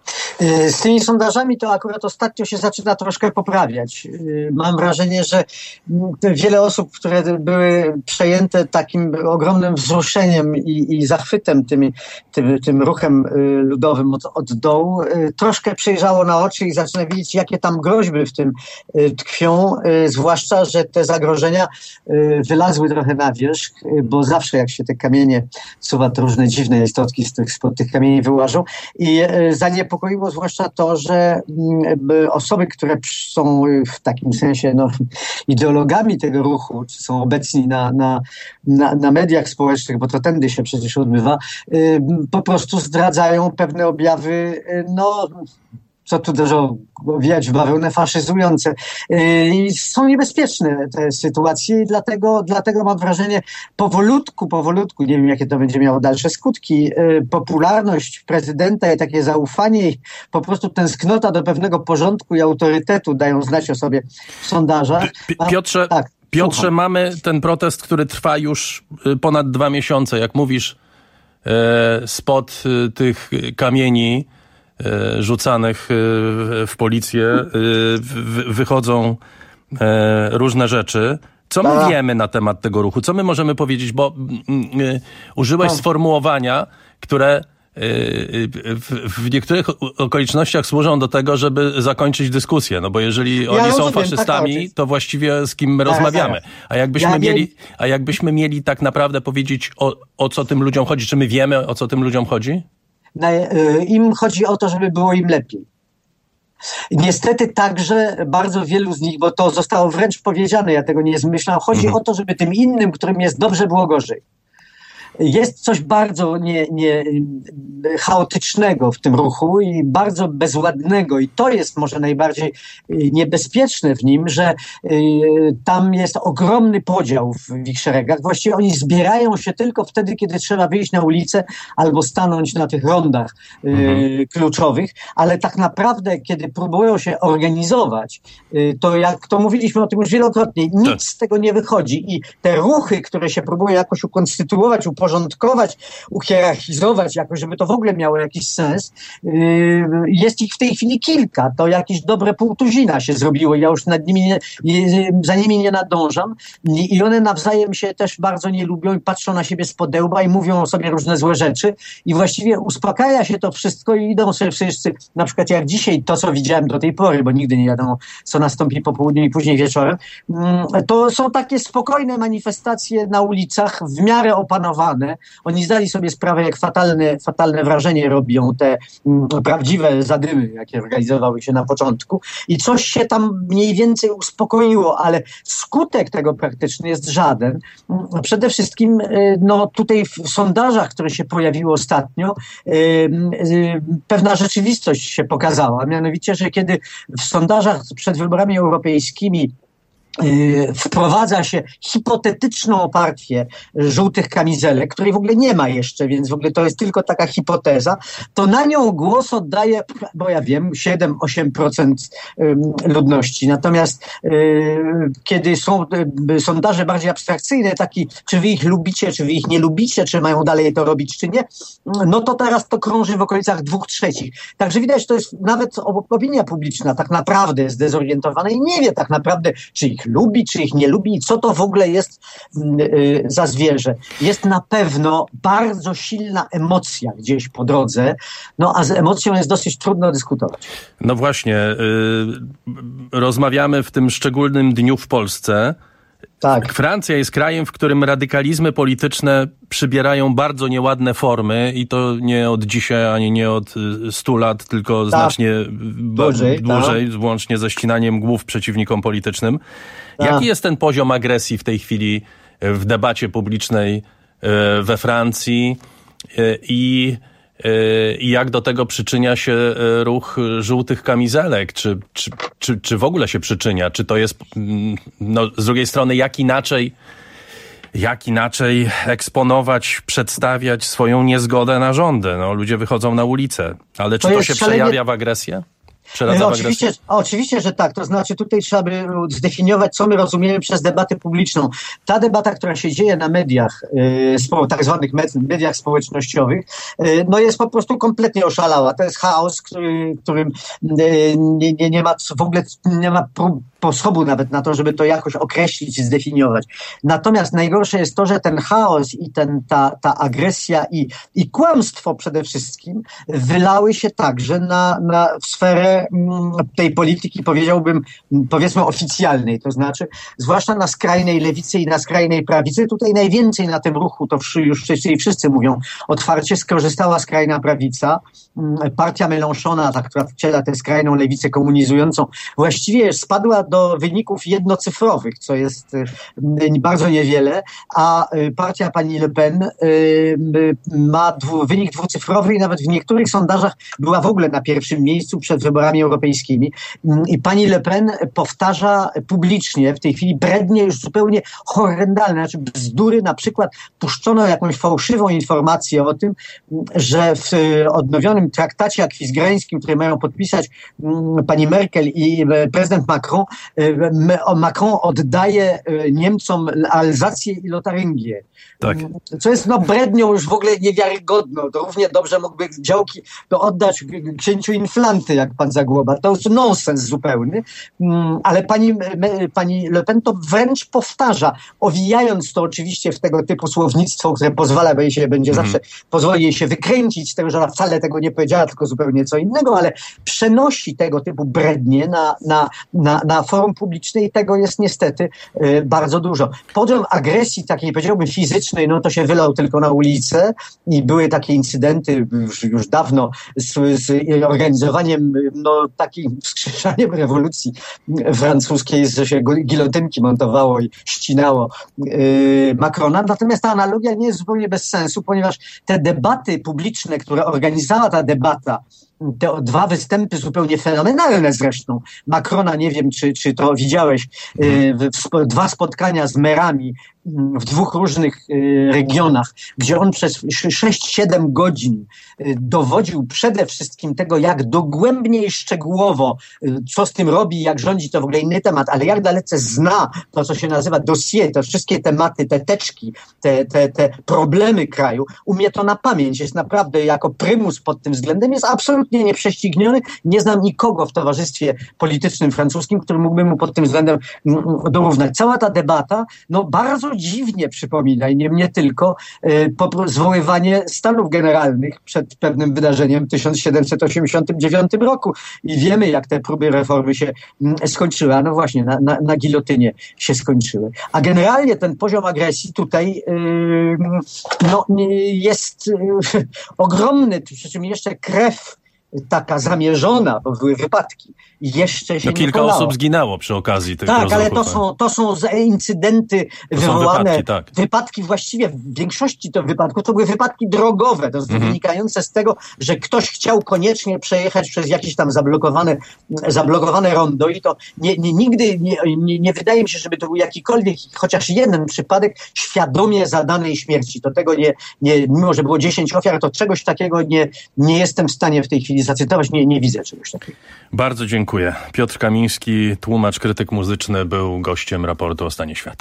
Z tymi sondażami to akurat ostatnio się zaczyna troszkę poprawiać. Mam wrażenie, że wiele osób, które były przejęte takim ogromnym wzruszeniem i, i zachwytem tymi, tym, tym ruchem ludowym od, od dołu, troszkę przejrzało na oczy i zaczyna widzieć, jakie tam groźby w tym tkwią, zwłaszcza, że te zagrożenia wylazły trochę na wierzch, bo zawsze jak się te kamienie, suwa to różne dziwne istotki z tych, spod tych kamieni wyłażą i zaniepokoiło zwłaszcza to, że osoby, które są w takim sensie no, ideologami tego ruchu, czy są obecni na, na, na, na mediach społecznych, bo to tędy się przecież odbywa, po prostu zdradzają pewne objawy, no co tu dużo wijać w bawełnę, faszyzujące. I są niebezpieczne te sytuacje i dlatego, dlatego mam wrażenie powolutku, powolutku, nie wiem jakie to będzie miało dalsze skutki, popularność prezydenta i takie zaufanie i po prostu tęsknota do pewnego porządku i autorytetu dają znać o sobie w sondażach. Piotrze, tak, Piotrze mamy ten protest, który trwa już ponad dwa miesiące. Jak mówisz, spod tych kamieni rzucanych w policję wychodzą różne rzeczy. Co my wiemy na temat tego ruchu? Co my możemy powiedzieć? Bo użyłeś sformułowania, które w, w niektórych okolicznościach służą do tego, żeby zakończyć dyskusję, no bo jeżeli Ja oni rozumiem, są faszystami, tak, to właściwie z kim my Zaraz, rozmawiamy. zaraz. A jakbyśmy Ja mieli, wiem- a jakbyśmy mieli tak naprawdę powiedzieć, o, o co tym ludziom chodzi, czy my wiemy, o co tym ludziom chodzi? Na, y, Im chodzi o to, żeby było im lepiej. Niestety także bardzo wielu z nich, bo to zostało wręcz powiedziane, ja tego nie zmyślam, chodzi o to, żeby tym innym, którym jest dobrze, było gorzej. Jest coś bardzo nie, nie, chaotycznego w tym ruchu i bardzo bezładnego i to jest może najbardziej niebezpieczne w nim, że y, tam jest ogromny podział w ich szeregach. Właściwie oni zbierają się tylko wtedy, kiedy trzeba wyjść na ulicę albo stanąć na tych rondach y, mhm. kluczowych, ale tak naprawdę, kiedy próbują się organizować, y, to jak to mówiliśmy o tym już wielokrotnie, nic tak. z tego nie wychodzi i te ruchy, które się próbują jakoś ukonstytuować, uporządkować, uhierarchizować jakoś, żeby to w ogóle miało jakiś sens. Jest ich w tej chwili kilka. To jakieś dobre pół tuzina się zrobiło. Ja już nad nimi nie, za nimi nie nadążam. I one nawzajem się też bardzo nie lubią i patrzą na siebie z podełba i mówią o sobie różne złe rzeczy. I właściwie uspokaja się to wszystko i idą sobie wszyscy, na przykład jak dzisiaj to, co widziałem do tej pory, bo nigdy nie wiadomo, co nastąpi po południu i później wieczorem. To są takie spokojne manifestacje na ulicach, w miarę opanowane. Oni zdali sobie sprawę, jak fatalne, fatalne wrażenie robią te m, prawdziwe zadymy, jakie organizowały się na początku. I coś się tam mniej więcej uspokoiło, ale skutek tego praktyczny jest żaden. Przede wszystkim no, tutaj w sondażach, które się pojawiły ostatnio, y, y, pewna rzeczywistość się pokazała. Mianowicie, że kiedy w sondażach przed wyborami europejskimi wprowadza się hipotetyczną partię żółtych kamizelek, której w ogóle nie ma jeszcze, więc w ogóle to jest tylko taka hipoteza, to na nią głos oddaje, bo ja wiem, siedem do ośmiu procent ludności. Natomiast kiedy są sondaże bardziej abstrakcyjne, taki, czy wy ich lubicie, czy wy ich nie lubicie, czy mają dalej to robić, czy nie, no to teraz to krąży w okolicach dwóch trzecich. Także widać, to jest nawet opinia publiczna tak naprawdę jest zdezorientowana i nie wie tak naprawdę, czy ich lubi, czy ich nie lubi i co to w ogóle jest y, za zwierzę. Jest na pewno bardzo silna emocja gdzieś po drodze, no a z emocją jest dosyć trudno dyskutować. No właśnie, y, rozmawiamy w tym szczególnym dniu w Polsce. Tak. Francja jest krajem, w którym radykalizmy polityczne przybierają bardzo nieładne formy i to nie od dzisiaj, ani nie od stu lat, tylko tak. znacznie dłużej, dłużej tak. włącznie ze ścinaniem głów przeciwnikom politycznym. Tak. Jaki jest ten poziom agresji w tej chwili w debacie publicznej we Francji i I jak do tego przyczynia się ruch żółtych kamizelek? Czy, czy, czy, czy w ogóle się przyczynia? Czy to jest, no, z drugiej strony, jak inaczej, jak inaczej eksponować, przedstawiać swoją niezgodę na rządy? No, ludzie wychodzą na ulicę, ale czy to, to się szalenie... przejawia w agresję? No, oczywiście, oczywiście, że tak. To znaczy tutaj trzeba by zdefiniować, co my rozumiemy przez debatę publiczną. Ta debata, która się dzieje na mediach, yy, tak zwanych mediach społecznościowych, yy, no jest po prostu kompletnie oszalała. To jest chaos, który, którym yy, nie, nie, nie ma w ogóle nie ma prób, sposobu nawet na to, żeby to jakoś określić i zdefiniować. Natomiast najgorsze jest to, że ten chaos i ten, ta, ta agresja i, i kłamstwo przede wszystkim wylały się także na, na w sferę tej polityki, powiedziałbym, powiedzmy oficjalnej, to znaczy zwłaszcza na skrajnej lewicy i na skrajnej prawicy. Tutaj najwięcej na tym ruchu, to już wcześniej wszyscy mówią, otwarcie skorzystała skrajna prawica. Partia Mélenchona, ta, która wciela tę skrajną lewicę komunizującą, właściwie spadła do wyników jednocyfrowych, co jest bardzo niewiele, a partia pani Le Pen ma dwu, wynik dwucyfrowy i nawet w niektórych sondażach była w ogóle na pierwszym miejscu przed wyborami europejskimi. I pani Le Pen powtarza publicznie, w tej chwili brednie już zupełnie horrendalne, znaczy bzdury, na przykład puszczono jakąś fałszywą informację o tym, że w odnowionym traktacie akwizgrańskim, który mają podpisać pani Merkel i prezydent Macron, Macron oddaje Niemcom Alzację i Lotaryngię. Tak. Co jest no brednią już w ogóle niewiarygodną. To równie dobrze mógłby działki to oddać księciu Inflanty, jak pan Zagłoba. To jest nonsens zupełny, ale pani, pani Le Pen to wręcz powtarza, owijając to oczywiście w tego typu słownictwo, które pozwala, bo jej się będzie mm. zawsze, pozwoli jej się wykręcić z tego, że ona wcale tego nie powiedziała, tylko zupełnie co innego, ale przenosi tego typu brednie na, na, na, na forum publiczne i tego jest niestety y, bardzo dużo. Poziom agresji takiej, powiedziałbym, fizycznej, no to się wylał tylko na ulicę i były takie incydenty już, już dawno z, z organizowaniem, no takim wskrzeszaniem rewolucji francuskiej, że się gilotynki montowało i ścinało yy, Macrona. Natomiast ta analogia nie jest zupełnie bez sensu, ponieważ te debaty publiczne, które organizowała ta debata, te dwa występy zupełnie fenomenalne zresztą. Macrona, nie wiem, czy, czy to widziałeś, yy, w, dwa spotkania z merami w dwóch różnych y, regionach, gdzie on przez sześć siedem godzin y, dowodził przede wszystkim tego, jak dogłębnie i szczegółowo, y, co z tym robi, jak rządzi, to w ogóle inny temat, ale jak dalece zna to, co się nazywa dossier, te wszystkie tematy, te teczki, te, te, te problemy kraju, umie to na pamięć. Jest naprawdę jako prymus pod tym względem, jest absolutnie nieprześcigniony. Nie znam nikogo w towarzystwie politycznym francuskim, który mógłby mu pod tym względem mm, dorównać. Cała ta debata, no bardzo dziwnie przypomina i nie mnie tylko y, po, zwoływanie Stanów Generalnych przed pewnym wydarzeniem w tysiąc siedemset osiemdziesiątym dziewiątym roku i wiemy, jak te próby reformy się mm, skończyły, a no właśnie na, na, na gilotynie się skończyły. A generalnie ten poziom agresji tutaj y, no, jest y, ogromny, przy czym jeszcze krew taka zamierzona, bo były wypadki, jeszcze się no, nie kilka polało. osób zginęło przy okazji tych Tak, rozruchów. ale to są, to są incydenty to wywołane, są wypadki, tak. wypadki właściwie w większości to wypadków, to były wypadki drogowe, to mhm. wynikające z tego, że ktoś chciał koniecznie przejechać przez jakieś tam zablokowane, zablokowane rondo i to nie, nie, nigdy nie, nie, nie wydaje mi się, żeby to był jakikolwiek, chociaż jeden przypadek świadomie zadanej śmierci. To tego nie, nie mimo że było dziesięć ofiar, to czegoś takiego nie, nie jestem w stanie w tej chwili zacytować, nie, nie widzę czegoś takiego. Bardzo dziękuję. Piotr Kamiński, tłumacz, krytyk muzyczny, był gościem raportu o stanie świata.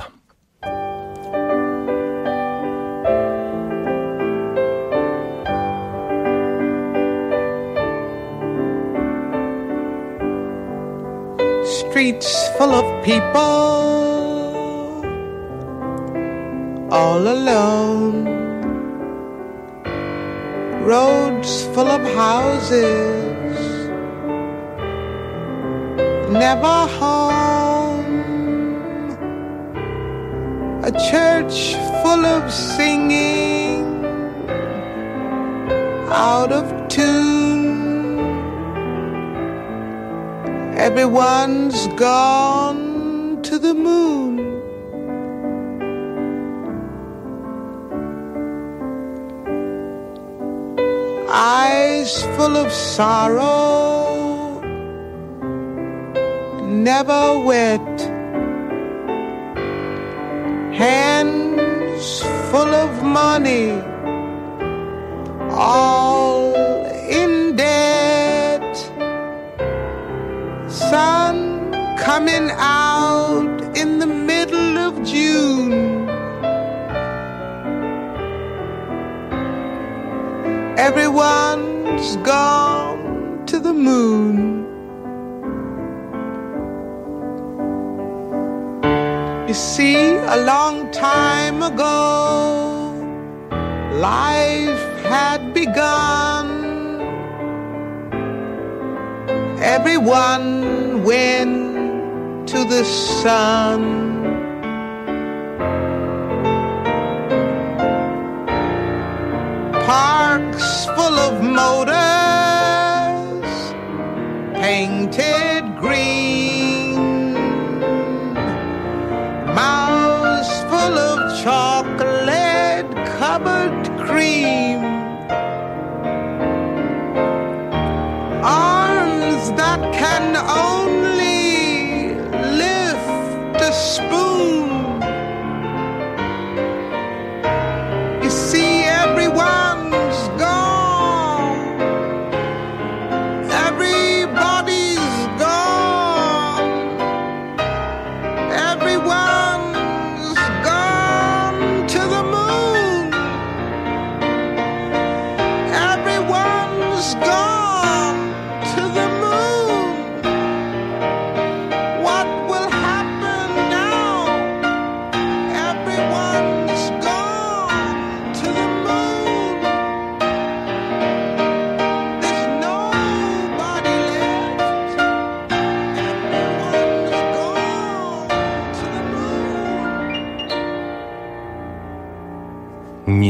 Streets full of people, all alone. Roads full of houses, never home. A church full of singing, out of tune. Everyone's gone to the moon. Eyes full of sorrow, never wet. Hands full of money, all in debt. Sun coming out in the middle of June. Everyone's gone to the moon. You see, a long time ago, life had begun. Everyone went to the sun. Parks full of motors, painted green. Mouths full of chocolate covered cream. Arms that can only lift a spoon. You see, everyone's gone. Everybody's gone. Everyone's gone to the moon. Everyone's gone to the moon.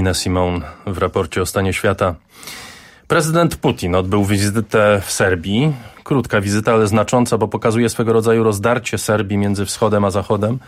Nina Simone w raporcie o stanie świata. Prezydent Putin odbył wizytę w Serbii. Krótka wizyta, ale znacząca, bo pokazuje swego rodzaju rozdarcie Serbii między wschodem a zachodem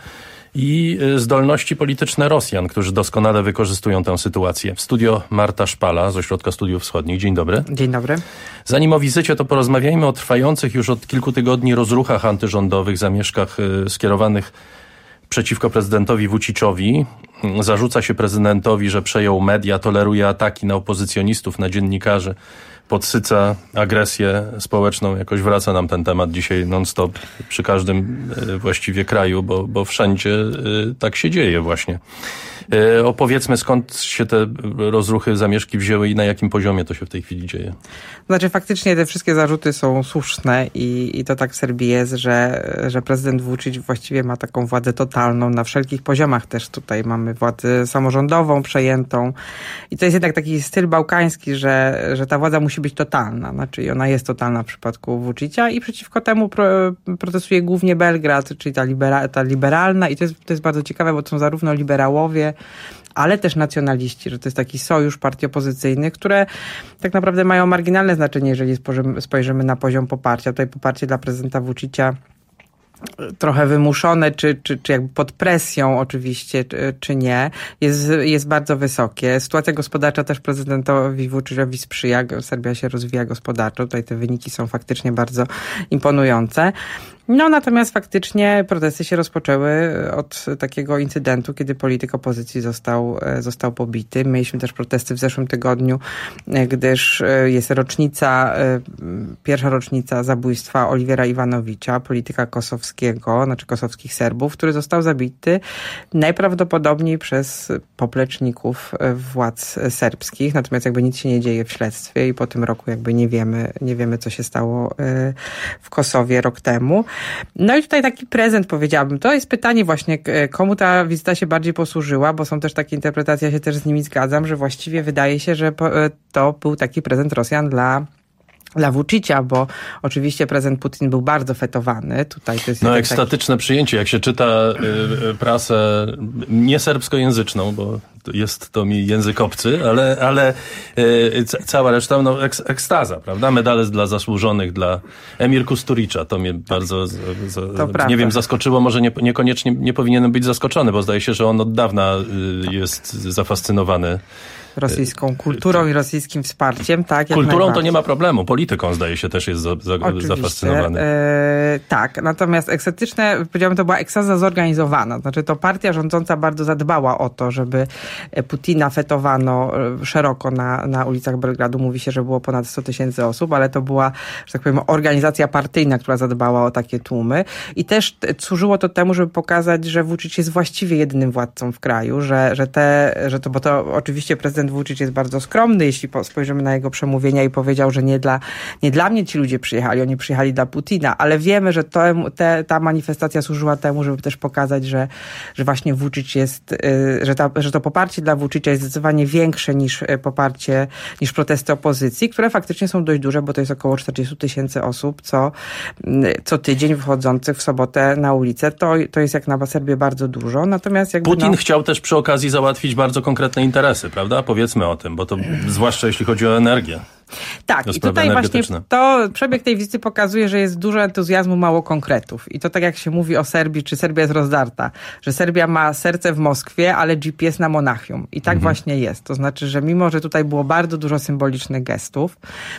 i zdolności polityczne Rosjan, którzy doskonale wykorzystują tę sytuację. W studio Marta Szpala z Ośrodka Studiów Wschodnich. Dzień dobry. Dzień dobry. Zanim o wizycie, to porozmawiajmy o trwających już od kilku tygodni rozruchach antyrządowych, zamieszkach skierowanych przeciwko prezydentowi Vučićowi. Zarzuca się prezydentowi, że przejął media, toleruje ataki na opozycjonistów, na dziennikarzy, podsyca agresję społeczną. Jakoś wraca nam ten temat dzisiaj non-stop przy każdym właściwie kraju, bo, bo wszędzie tak się dzieje właśnie. Opowiedzmy, skąd się te rozruchy, zamieszki wzięły i na jakim poziomie to się w tej chwili dzieje. Znaczy faktycznie te wszystkie zarzuty są słuszne i, i to tak w Serbii jest, że, że prezydent Vučić właściwie ma taką władzę totalną na wszelkich poziomach. Też tutaj mamy władzę samorządową przejętą i to jest jednak taki styl bałkański, że, że ta władza musi być totalna. Znaczy i ona jest totalna w przypadku Vučića i przeciwko temu pro, protestuje głównie Belgrad, czyli ta, libera, ta liberalna i to jest, to jest bardzo ciekawe, bo to są zarówno liberałowie, ale też nacjonaliści, że to jest taki sojusz partii opozycyjnych, które tak naprawdę mają marginalne znaczenie, jeżeli spojrzymy na poziom poparcia. Tutaj poparcie dla prezydenta Vučića trochę wymuszone, czy, czy, czy jakby pod presją oczywiście, czy, czy nie, jest, jest bardzo wysokie. Sytuacja gospodarcza też prezydentowi Vučićowi sprzyja. Serbia się rozwija gospodarczo. Tutaj te wyniki są faktycznie bardzo imponujące. No natomiast faktycznie protesty się rozpoczęły od takiego incydentu, kiedy polityk opozycji został, został pobity. Mieliśmy też protesty w zeszłym tygodniu, gdyż jest rocznica, pierwsza rocznica zabójstwa Olivera Iwanowicza, polityka kosowskiego, znaczy kosowskich Serbów, który został zabity najprawdopodobniej przez popleczników władz serbskich. Natomiast jakby nic się nie dzieje w śledztwie i po tym roku jakby nie wiemy, nie wiemy co się stało w Kosowie rok temu. No i tutaj taki prezent powiedziałabym. To jest pytanie właśnie, komu ta wizyta się bardziej posłużyła, bo są też takie interpretacje, ja się też z nimi zgadzam, że właściwie wydaje się, że to był taki prezent Rosjan dla Dla Vučića, bo oczywiście prezydent Putin był bardzo fetowany. Tutaj to jest no ekstatyczne taki... przyjęcie, jak się czyta y, prasę nie serbskojęzyczną, bo jest to mi język obcy, ale, ale y, cała reszta, no eks, ekstaza, prawda? Medale dla zasłużonych, dla Emir Kusturicza. To mnie bardzo, z, z, nie wiem, zaskoczyło. Może nie, niekoniecznie nie powinienem być zaskoczony, bo zdaje się, że on od dawna y, jest zafascynowany rosyjską kulturą i rosyjskim wsparciem. Tak, kulturą to nie ma problemu. Polityką zdaje się też jest za, za, zafascynowany. E, tak, natomiast ekstatyczne, powiedziałbym, to była ekstaza zorganizowana. Znaczy to partia rządząca bardzo zadbała o to, żeby Putina fetowano szeroko na, na ulicach Belgradu. Mówi się, że było ponad sto tysięcy osób, ale to była, że tak powiem, organizacja partyjna, która zadbała o takie tłumy. I też służyło to temu, żeby pokazać, że Vučić jest właściwie jedynym władcą w kraju, że, że te, że to, bo to oczywiście prezydent Vučić jest bardzo skromny, jeśli spojrzymy na jego przemówienia i powiedział, że nie dla, nie dla mnie ci ludzie przyjechali, oni przyjechali dla Putina, ale wiemy, że to, te, ta manifestacja służyła temu, żeby też pokazać, że, że właśnie Vučić jest, że, ta, że to poparcie dla Vučića jest zdecydowanie większe niż poparcie, niż protesty opozycji, które faktycznie są dość duże, bo to jest około czterdzieści tysięcy osób co, co tydzień wychodzących w sobotę na ulicę. To, to jest jak na Serbię bardzo dużo. Natomiast jakby Putin no... chciał też przy okazji załatwić bardzo konkretne interesy, prawda? Powiedzmy o tym, bo to zwłaszcza jeśli chodzi o energię. Tak, i tutaj właśnie to przebieg tej wizyty pokazuje, że jest dużo entuzjazmu, mało konkretów. I to tak jak się mówi o Serbii, czy Serbia jest rozdarta, że Serbia ma serce w Moskwie, ale G P S na Monachium. I tak mhm. właśnie jest. To znaczy, że mimo, że tutaj było bardzo dużo symbolicznych gestów,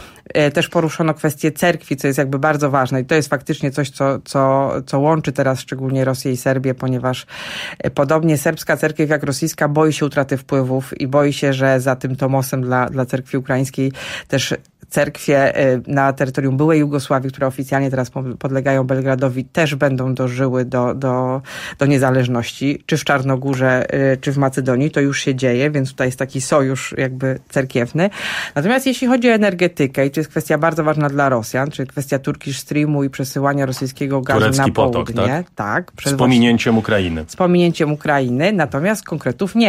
też poruszono kwestię cerkwi, co jest jakby bardzo ważne i to jest faktycznie coś, co, co, co łączy teraz szczególnie Rosję i Serbię, ponieważ podobnie serbska cerkiew jak rosyjska boi się utraty wpływów i boi się, że za tym tomosem dla, dla cerkwi ukraińskiej też cerkwie na terytorium byłej Jugosławii, które oficjalnie teraz podlegają Belgradowi, też będą dożyły do, do, do niezależności, czy w Czarnogórze, czy w Macedonii. To już się dzieje, więc tutaj jest taki sojusz jakby cerkiewny. Natomiast jeśli chodzi o energetykę, i to jest kwestia bardzo ważna dla Rosjan, czyli kwestia Turkish Streamu i przesyłania rosyjskiego gazu Turecki na potok, południe. tak? tak z pominięciem Ukrainy. Z pominięciem Ukrainy, natomiast konkretów nie ma.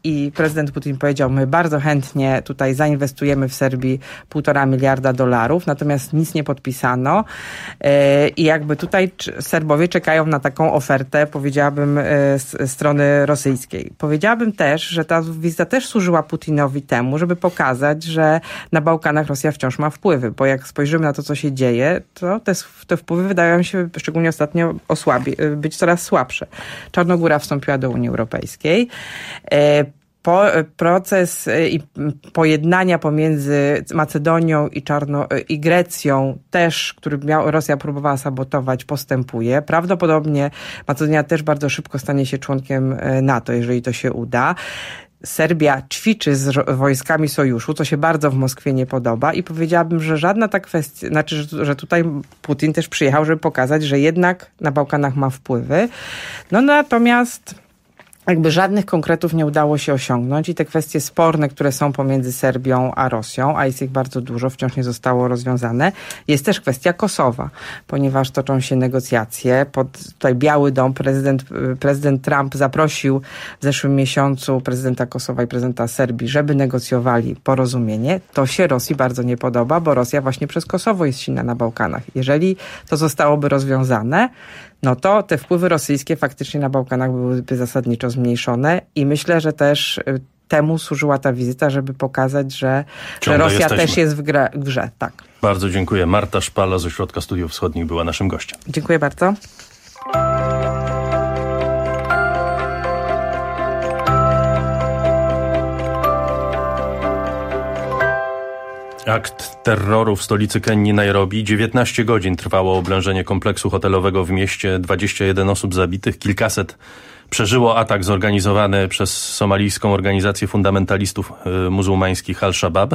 i prezydent Putin powiedział, my bardzo chętnie tutaj zainwestujemy w Serbii półtora miliarda dolarów, natomiast nic nie podpisano i jakby tutaj Serbowie czekają na taką ofertę, powiedziałabym, z strony rosyjskiej. Powiedziałabym też, że ta wizyta też służyła Putinowi temu, żeby pokazać, że na Bałkanach Rosja wciąż ma wpływy, bo jak spojrzymy na to, co się dzieje, to te, te wpływy wydają się, szczególnie ostatnio, osłabi, być coraz słabsze. Czarnogóra wstąpiła do Unii Europejskiej. Po, proces i pojednania pomiędzy Macedonią i, Czarno, i Grecją też, który miał, Rosja próbowała sabotować, postępuje. Prawdopodobnie Macedonia też bardzo szybko stanie się członkiem NATO, jeżeli to się uda. Serbia ćwiczy z wojskami sojuszu, co się bardzo w Moskwie nie podoba i powiedziałabym, że żadna ta kwestia, znaczy, że tutaj Putin też przyjechał, żeby pokazać, że jednak na Bałkanach ma wpływy. No natomiast jakby żadnych konkretów nie udało się osiągnąć i te kwestie sporne, które są pomiędzy Serbią a Rosją, a jest ich bardzo dużo, wciąż nie zostało rozwiązane. Jest też kwestia Kosowa, ponieważ toczą się negocjacje. Pod tutaj Biały Dom, prezydent, prezydent Trump zaprosił w zeszłym miesiącu prezydenta Kosowa i prezydenta Serbii, żeby negocjowali porozumienie. To się Rosji bardzo nie podoba, bo Rosja właśnie przez Kosowo jest silna na Bałkanach. Jeżeli to zostałoby rozwiązane, no to te wpływy rosyjskie faktycznie na Bałkanach byłyby zasadniczo zmniejszone i myślę, że też temu służyła ta wizyta, żeby pokazać, że, że Rosja jesteśmy. też jest w, gra, w grze. Tak. Bardzo dziękuję. Marta Szpala z Ośrodka Studiów Wschodnich była naszym gościem. Dziękuję bardzo. Akt terroru w stolicy Kenii, Nairobi. dziewiętnaście godzin trwało oblężenie kompleksu hotelowego w mieście. dwadzieścia jeden osób zabitych, kilkaset przeżyło atak zorganizowany przez somalijską organizację fundamentalistów y, muzułmańskich Al-Shabaab.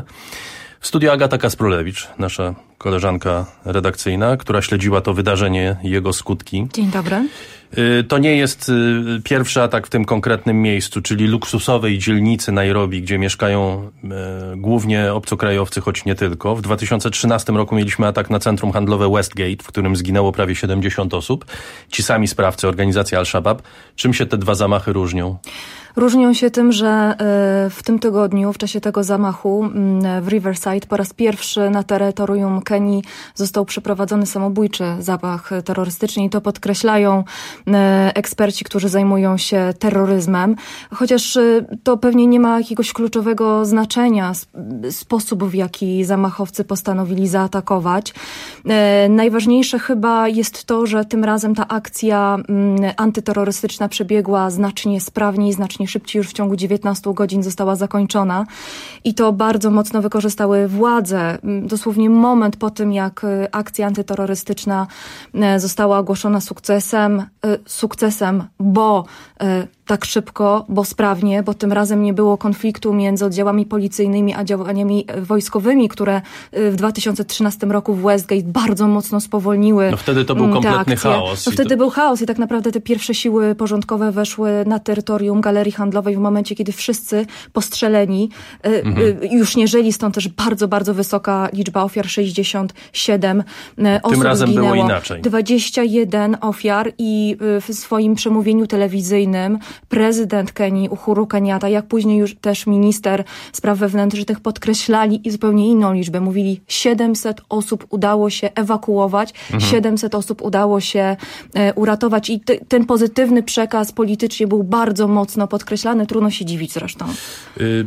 W studiu Agata Kasprolewicz, nasza koleżanka redakcyjna, która śledziła to wydarzenie i jego skutki. Dzień dobry. To nie jest pierwszy atak w tym konkretnym miejscu, czyli luksusowej dzielnicy Nairobi, gdzie mieszkają e, głównie obcokrajowcy, choć nie tylko. W dwa tysiące trzynastym roku mieliśmy atak na centrum handlowe Westgate, w którym zginęło prawie siedemdziesiąt osób. Ci sami sprawcy, organizacja Al-Shabaab. Czym się te dwa zamachy różnią? Różnią się tym, że w tym tygodniu, w czasie tego zamachu w Riverside, po raz pierwszy na terytorium Kenii został przeprowadzony samobójczy zamach terrorystyczny i to podkreślają eksperci, którzy zajmują się terroryzmem. Chociaż to pewnie nie ma jakiegoś kluczowego znaczenia, sposób, w jaki zamachowcy postanowili zaatakować. Najważniejsze chyba jest to, że tym razem ta akcja antyterrorystyczna przebiegła znacznie sprawniej, znacznie szybciej, już w ciągu dziewiętnastu godzin została zakończona i to bardzo mocno wykorzystały władze. Dosłownie moment po tym, jak akcja antyterrorystyczna została ogłoszona sukcesem, sukcesem, bo tak szybko, bo sprawnie, bo tym razem nie było konfliktu między oddziałami policyjnymi a działaniami wojskowymi, które w dwa tysiące trzynastym roku w Westgate bardzo mocno spowolniły. No wtedy to był kompletny chaos. No wtedy to... był chaos i tak naprawdę te pierwsze siły porządkowe weszły na terytorium galerii handlowej w momencie, kiedy wszyscy postrzeleni mhm. już nie żyli, stąd też bardzo, bardzo wysoka liczba ofiar, sześćdziesiąt siedem osób tym razem zginęło. Było inaczej. dwadzieścia jeden ofiar i w swoim przemówieniu telewizyjnym prezydent Kenii, Uhuru Kenyatta, jak później już też minister spraw wewnętrznych podkreślali i zupełnie inną liczbę. Mówili, siedemset osób udało się ewakuować, mhm. siedemset osób udało się e, uratować i ty, ten pozytywny przekaz politycznie był bardzo mocno podkreślany. Trudno się dziwić zresztą. Y-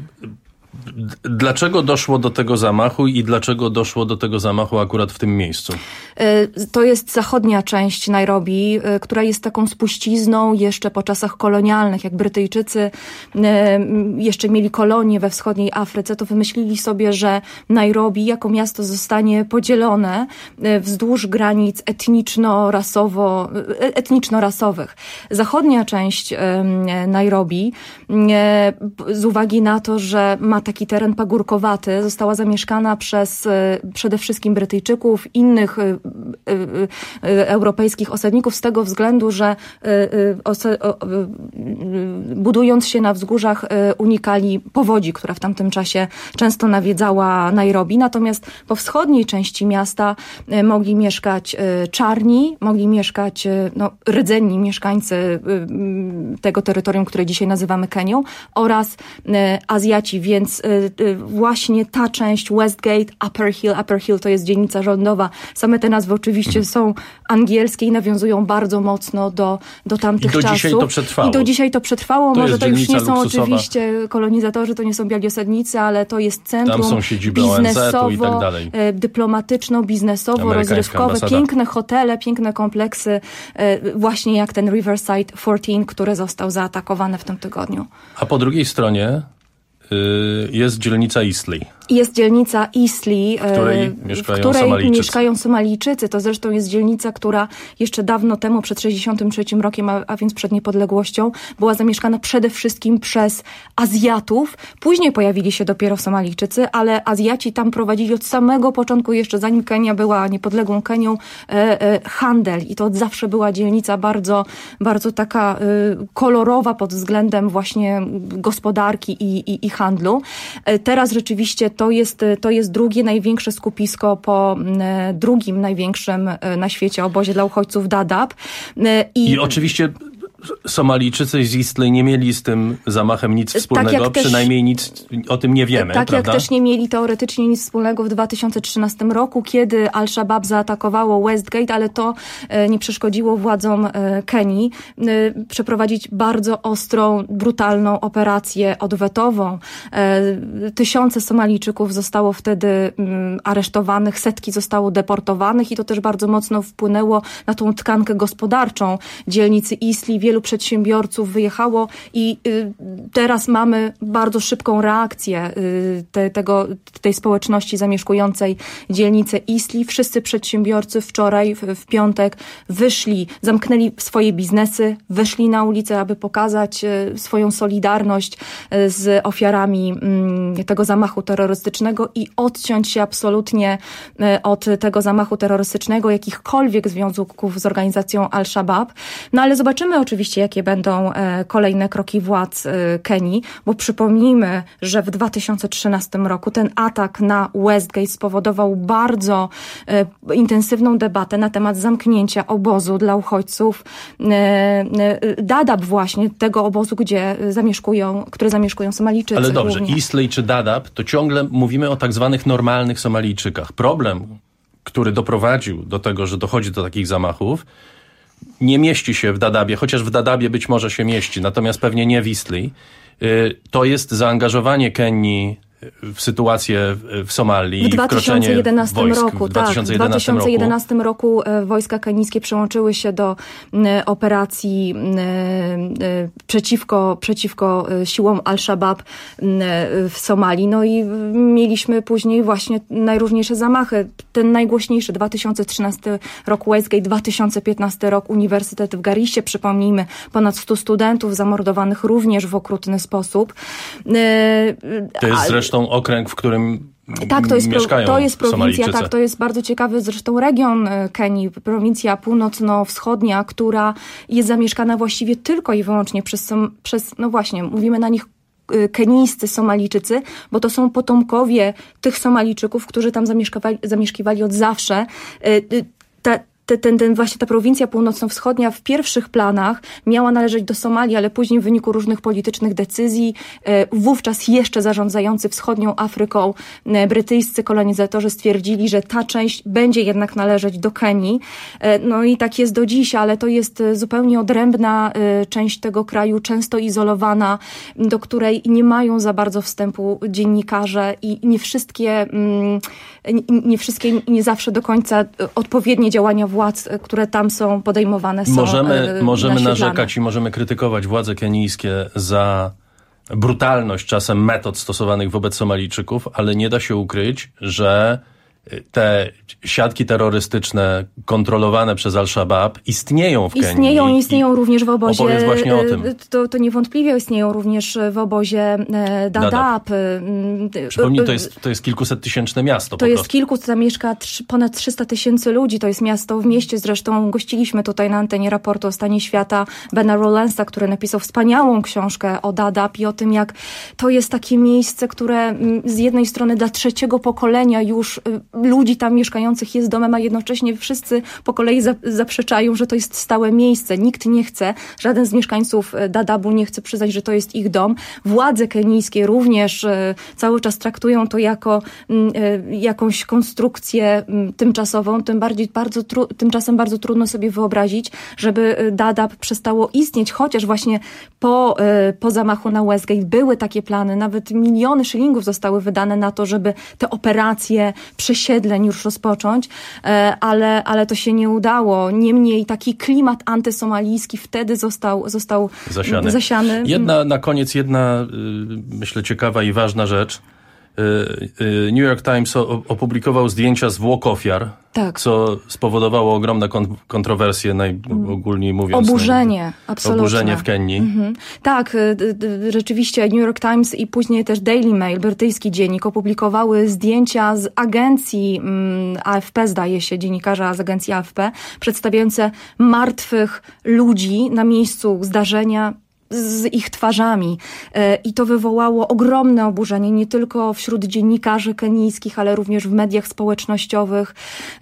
Dlaczego doszło do tego zamachu i dlaczego doszło do tego zamachu akurat w tym miejscu? To jest zachodnia część Nairobi, która jest taką spuścizną jeszcze po czasach kolonialnych. Jak Brytyjczycy jeszcze mieli kolonie we wschodniej Afryce, to wymyślili sobie, że Nairobi jako miasto zostanie podzielone wzdłuż granic etniczno-rasowo, etniczno-rasowych. Zachodnia część Nairobi z uwagi na to, że ma na taki teren pagórkowaty. Została zamieszkana przez przede wszystkim Brytyjczyków, innych europejskich osadników z tego względu, że budując się na wzgórzach unikali powodzi, która w tamtym czasie często nawiedzała Nairobi. Natomiast po wschodniej części miasta mogli mieszkać czarni, mogli mieszkać no, rdzenni mieszkańcy tego terytorium, które dzisiaj nazywamy Kenią, oraz Azjaci, więc właśnie ta część Westgate, Upper Hill, Upper Hill to jest dzielnica rządowa. Same te nazwy oczywiście są angielskie i nawiązują bardzo mocno do, do tamtych czasów. I do dzisiaj to przetrwało. I do dzisiaj to przetrwało. To Może to już nie są luksusowa. Oczywiście kolonizatorzy, to nie są biali osadnicy, ale to jest centrum Tam są siedziby O N Z-u i tak dalej. Dyplomatyczno, biznesowo, rozrywkowe, ambasada. piękne hotele, piękne kompleksy, właśnie jak ten Riverside czternaście, które został zaatakowany w tym tygodniu. A po drugiej stronie y, jest dzielnica Eastleigh. Jest dzielnica Eastleigh, w której, w mieszkają, której Somalijczycy. mieszkają Somalijczycy. To zresztą jest dzielnica, która jeszcze dawno temu, przed sześćdziesiątym trzecim rokiem, a, a więc przed niepodległością, była zamieszkana przede wszystkim przez Azjatów. Później pojawili się dopiero Somalijczycy, ale Azjaci tam prowadzili od samego początku, jeszcze zanim Kenia była niepodległą Kenią, e, e, handel. I to od zawsze była dzielnica bardzo, bardzo taka e, kolorowa pod względem właśnie gospodarki i, i, i handlu. E, teraz rzeczywiście to jest, to jest drugie największe skupisko po e, drugim największym e, na świecie obozie dla uchodźców Dadaab. E, i, I oczywiście Somalijczycy z Eastleigh nie mieli z tym zamachem nic wspólnego, tak też, przynajmniej nic o tym nie wiemy, Tak prawda? jak też nie mieli teoretycznie nic wspólnego w dwa tysiące trzynastym roku, kiedy Al-Shabaab zaatakowało Westgate, ale to e, nie przeszkodziło władzom e, Kenii e, przeprowadzić bardzo ostrą, brutalną operację odwetową. E, tysiące Somalijczyków zostało wtedy m, aresztowanych, setki zostało deportowanych i to też bardzo mocno wpłynęło na tą tkankę gospodarczą dzielnicy Eastleigh. Wielu przedsiębiorców wyjechało i y, teraz mamy bardzo szybką reakcję y, te, tego, tej społeczności zamieszkującej dzielnicę Eastleigh. Wszyscy przedsiębiorcy wczoraj, w, w piątek, wyszli, zamknęli swoje biznesy, wyszli na ulicę, aby pokazać y, swoją solidarność y, z ofiarami y, tego zamachu terrorystycznego i odciąć się absolutnie y, od tego zamachu terrorystycznego, jakichkolwiek związków z organizacją Al-Shabaab. No ale zobaczymy oczywiście, jakie będą e, kolejne kroki władz e, Kenii, bo przypomnijmy, że w dwa tysiące trzynastym roku ten atak na Westgate spowodował bardzo e, intensywną debatę na temat zamknięcia obozu dla uchodźców e, e, Dadaab właśnie, tego obozu, gdzie zamieszkują, który zamieszkują Somalijczycy. Ale dobrze, głównie. Eastleigh czy Dadaab, to ciągle mówimy o tak zwanych normalnych Somalijczykach. Problem, który doprowadził do tego, że dochodzi do takich zamachów, nie mieści się w Dadaabie, chociaż w Dadaabie być może się mieści, natomiast pewnie nie w Eastleigh. To jest zaangażowanie Kenii w sytuację w Somalii. W dwa tysiące jedenastym wojsk, roku, w dwa tysiące jedenastym tak. W dwa tysiące jedenastym roku, roku wojska kenijskie przyłączyły się do e, operacji e, e, przeciwko, przeciwko siłom Al-Shabaab e, w Somalii. No i mieliśmy później właśnie najróżniejsze zamachy. Ten najgłośniejszy, dwa tysiące trzynasty rok Westgate, dwa tysiące piętnasty rok Uniwersytet w Garisie, przypomnijmy, ponad stu studentów zamordowanych również w okrutny sposób. E, to jest zresztą okręg, w którym Tak, to jest, mieszkają to jest prowincja, Somalijczycy. tak, to jest bardzo ciekawy zresztą region Kenii, prowincja północno-wschodnia, która jest zamieszkana właściwie tylko i wyłącznie przez, przez no właśnie, mówimy na nich kenijscy Somalijczycy, bo to są potomkowie tych Somalijczyków, którzy tam zamieszkiwali, zamieszkiwali od zawsze. Ta, Ten, ten, właśnie ta prowincja północno-wschodnia w pierwszych planach miała należeć do Somalii, ale później w wyniku różnych politycznych decyzji e, wówczas jeszcze zarządzający wschodnią Afryką e, brytyjscy kolonizatorzy stwierdzili, że ta część będzie jednak należeć do Kenii. E, no i tak jest do dziś, ale to jest zupełnie odrębna e, część tego kraju, często izolowana, do której nie mają za bardzo wstępu dziennikarze i nie wszystkie, mm, nie, nie wszystkie, nie zawsze do końca odpowiednie działania władz władz, które tam są podejmowane, są Możemy, możemy naświetlane. narzekać i możemy krytykować władze kenijskie za brutalność czasem metod stosowanych wobec Somalijczyków, ale nie da się ukryć, że te siatki terrorystyczne kontrolowane przez Al-Shabaab istnieją w Kenii. Istnieją, istnieją również w obozie. Opowiedz właśnie o tym. To, to niewątpliwie istnieją również w obozie Dadaab. Przypomnij, to jest, to jest kilkusettysięczne miasto. To jest kilku, tam mieszka ponad trzysta tysięcy ludzi. To jest miasto w mieście. Zresztą gościliśmy tutaj na antenie raportu o stanie świata Bena Rowlandsa, który napisał wspaniałą książkę o Dadaab i o tym, jak to jest takie miejsce, które z jednej strony dla trzeciego pokolenia już ludzi tam mieszkających jest domem, a jednocześnie wszyscy po kolei zaprzeczają, że to jest stałe miejsce. Nikt nie chce, żaden z mieszkańców Dadaabu nie chce przyznać, że to jest ich dom. Władze kenijskie również cały czas traktują to jako jakąś konstrukcję tymczasową. Tym bardziej bardzo tru, tymczasem bardzo trudno sobie wyobrazić, żeby Dadaab przestało istnieć, chociaż właśnie po, po zamachu na Westgate były takie plany, nawet miliony szylingów zostały wydane na to, żeby te operacje przesiedleń już rozpocząć, ale, ale to się nie udało. Niemniej taki klimat antysomalijski wtedy został, został zasiany. zasiany. Jedna, na koniec jedna, myślę, ciekawa i ważna rzecz. New York Times opublikował zdjęcia zwłok ofiar, tak. co spowodowało ogromne kon- kontrowersje, najogólniej mówiąc. Oburzenie, naj... absolutnie. Oburzenie w Kenii. Mhm. Tak, rzeczywiście New York Times i później też Daily Mail, brytyjski dziennik, opublikowały zdjęcia z agencji A F P, zdaje się, dziennikarza z agencji A F P, przedstawiające martwych ludzi na miejscu zdarzenia, z ich twarzami. I to wywołało ogromne oburzenie nie tylko wśród dziennikarzy kenijskich, ale również w mediach społecznościowych.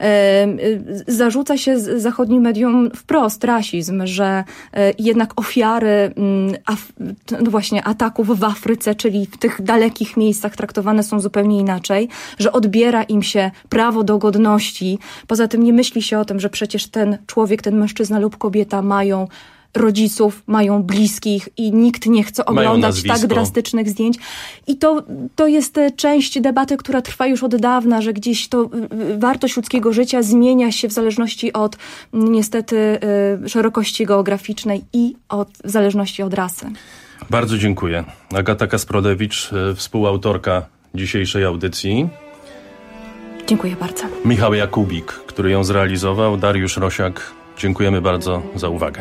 Zarzuca się zachodnim mediom wprost rasizm, że jednak ofiary no właśnie ataków w Afryce, czyli w tych dalekich miejscach traktowane są zupełnie inaczej, że odbiera im się prawo do godności. Poza tym nie myśli się o tym, że przecież ten człowiek, ten mężczyzna lub kobieta mają rodziców, mają bliskich i nikt nie chce oglądać tak drastycznych zdjęć. I to, to jest część debaty, która trwa już od dawna, że gdzieś to wartość ludzkiego życia zmienia się w zależności od niestety szerokości geograficznej i od, w zależności od rasy. Bardzo dziękuję. Agata Kasprodewicz, współautorka dzisiejszej audycji. Dziękuję bardzo. Michał Jakubik, który ją zrealizował, Dariusz Rosiak. Dziękujemy bardzo za uwagę.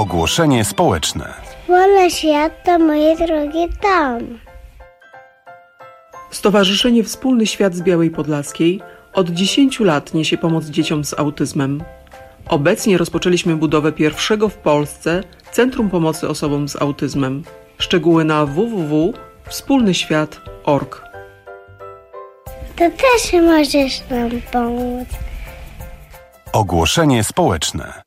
Ogłoszenie społeczne. Wolny świat to moje drogie dom. Stowarzyszenie Wspólny Świat z Białej Podlaskiej od dziesięciu lat niesie pomoc dzieciom z autyzmem. Obecnie rozpoczęliśmy budowę pierwszego w Polsce Centrum Pomocy Osobom z Autyzmem. Szczegóły na w w w kropka wspólny świat kropka org. To też możesz nam pomóc. Ogłoszenie społeczne.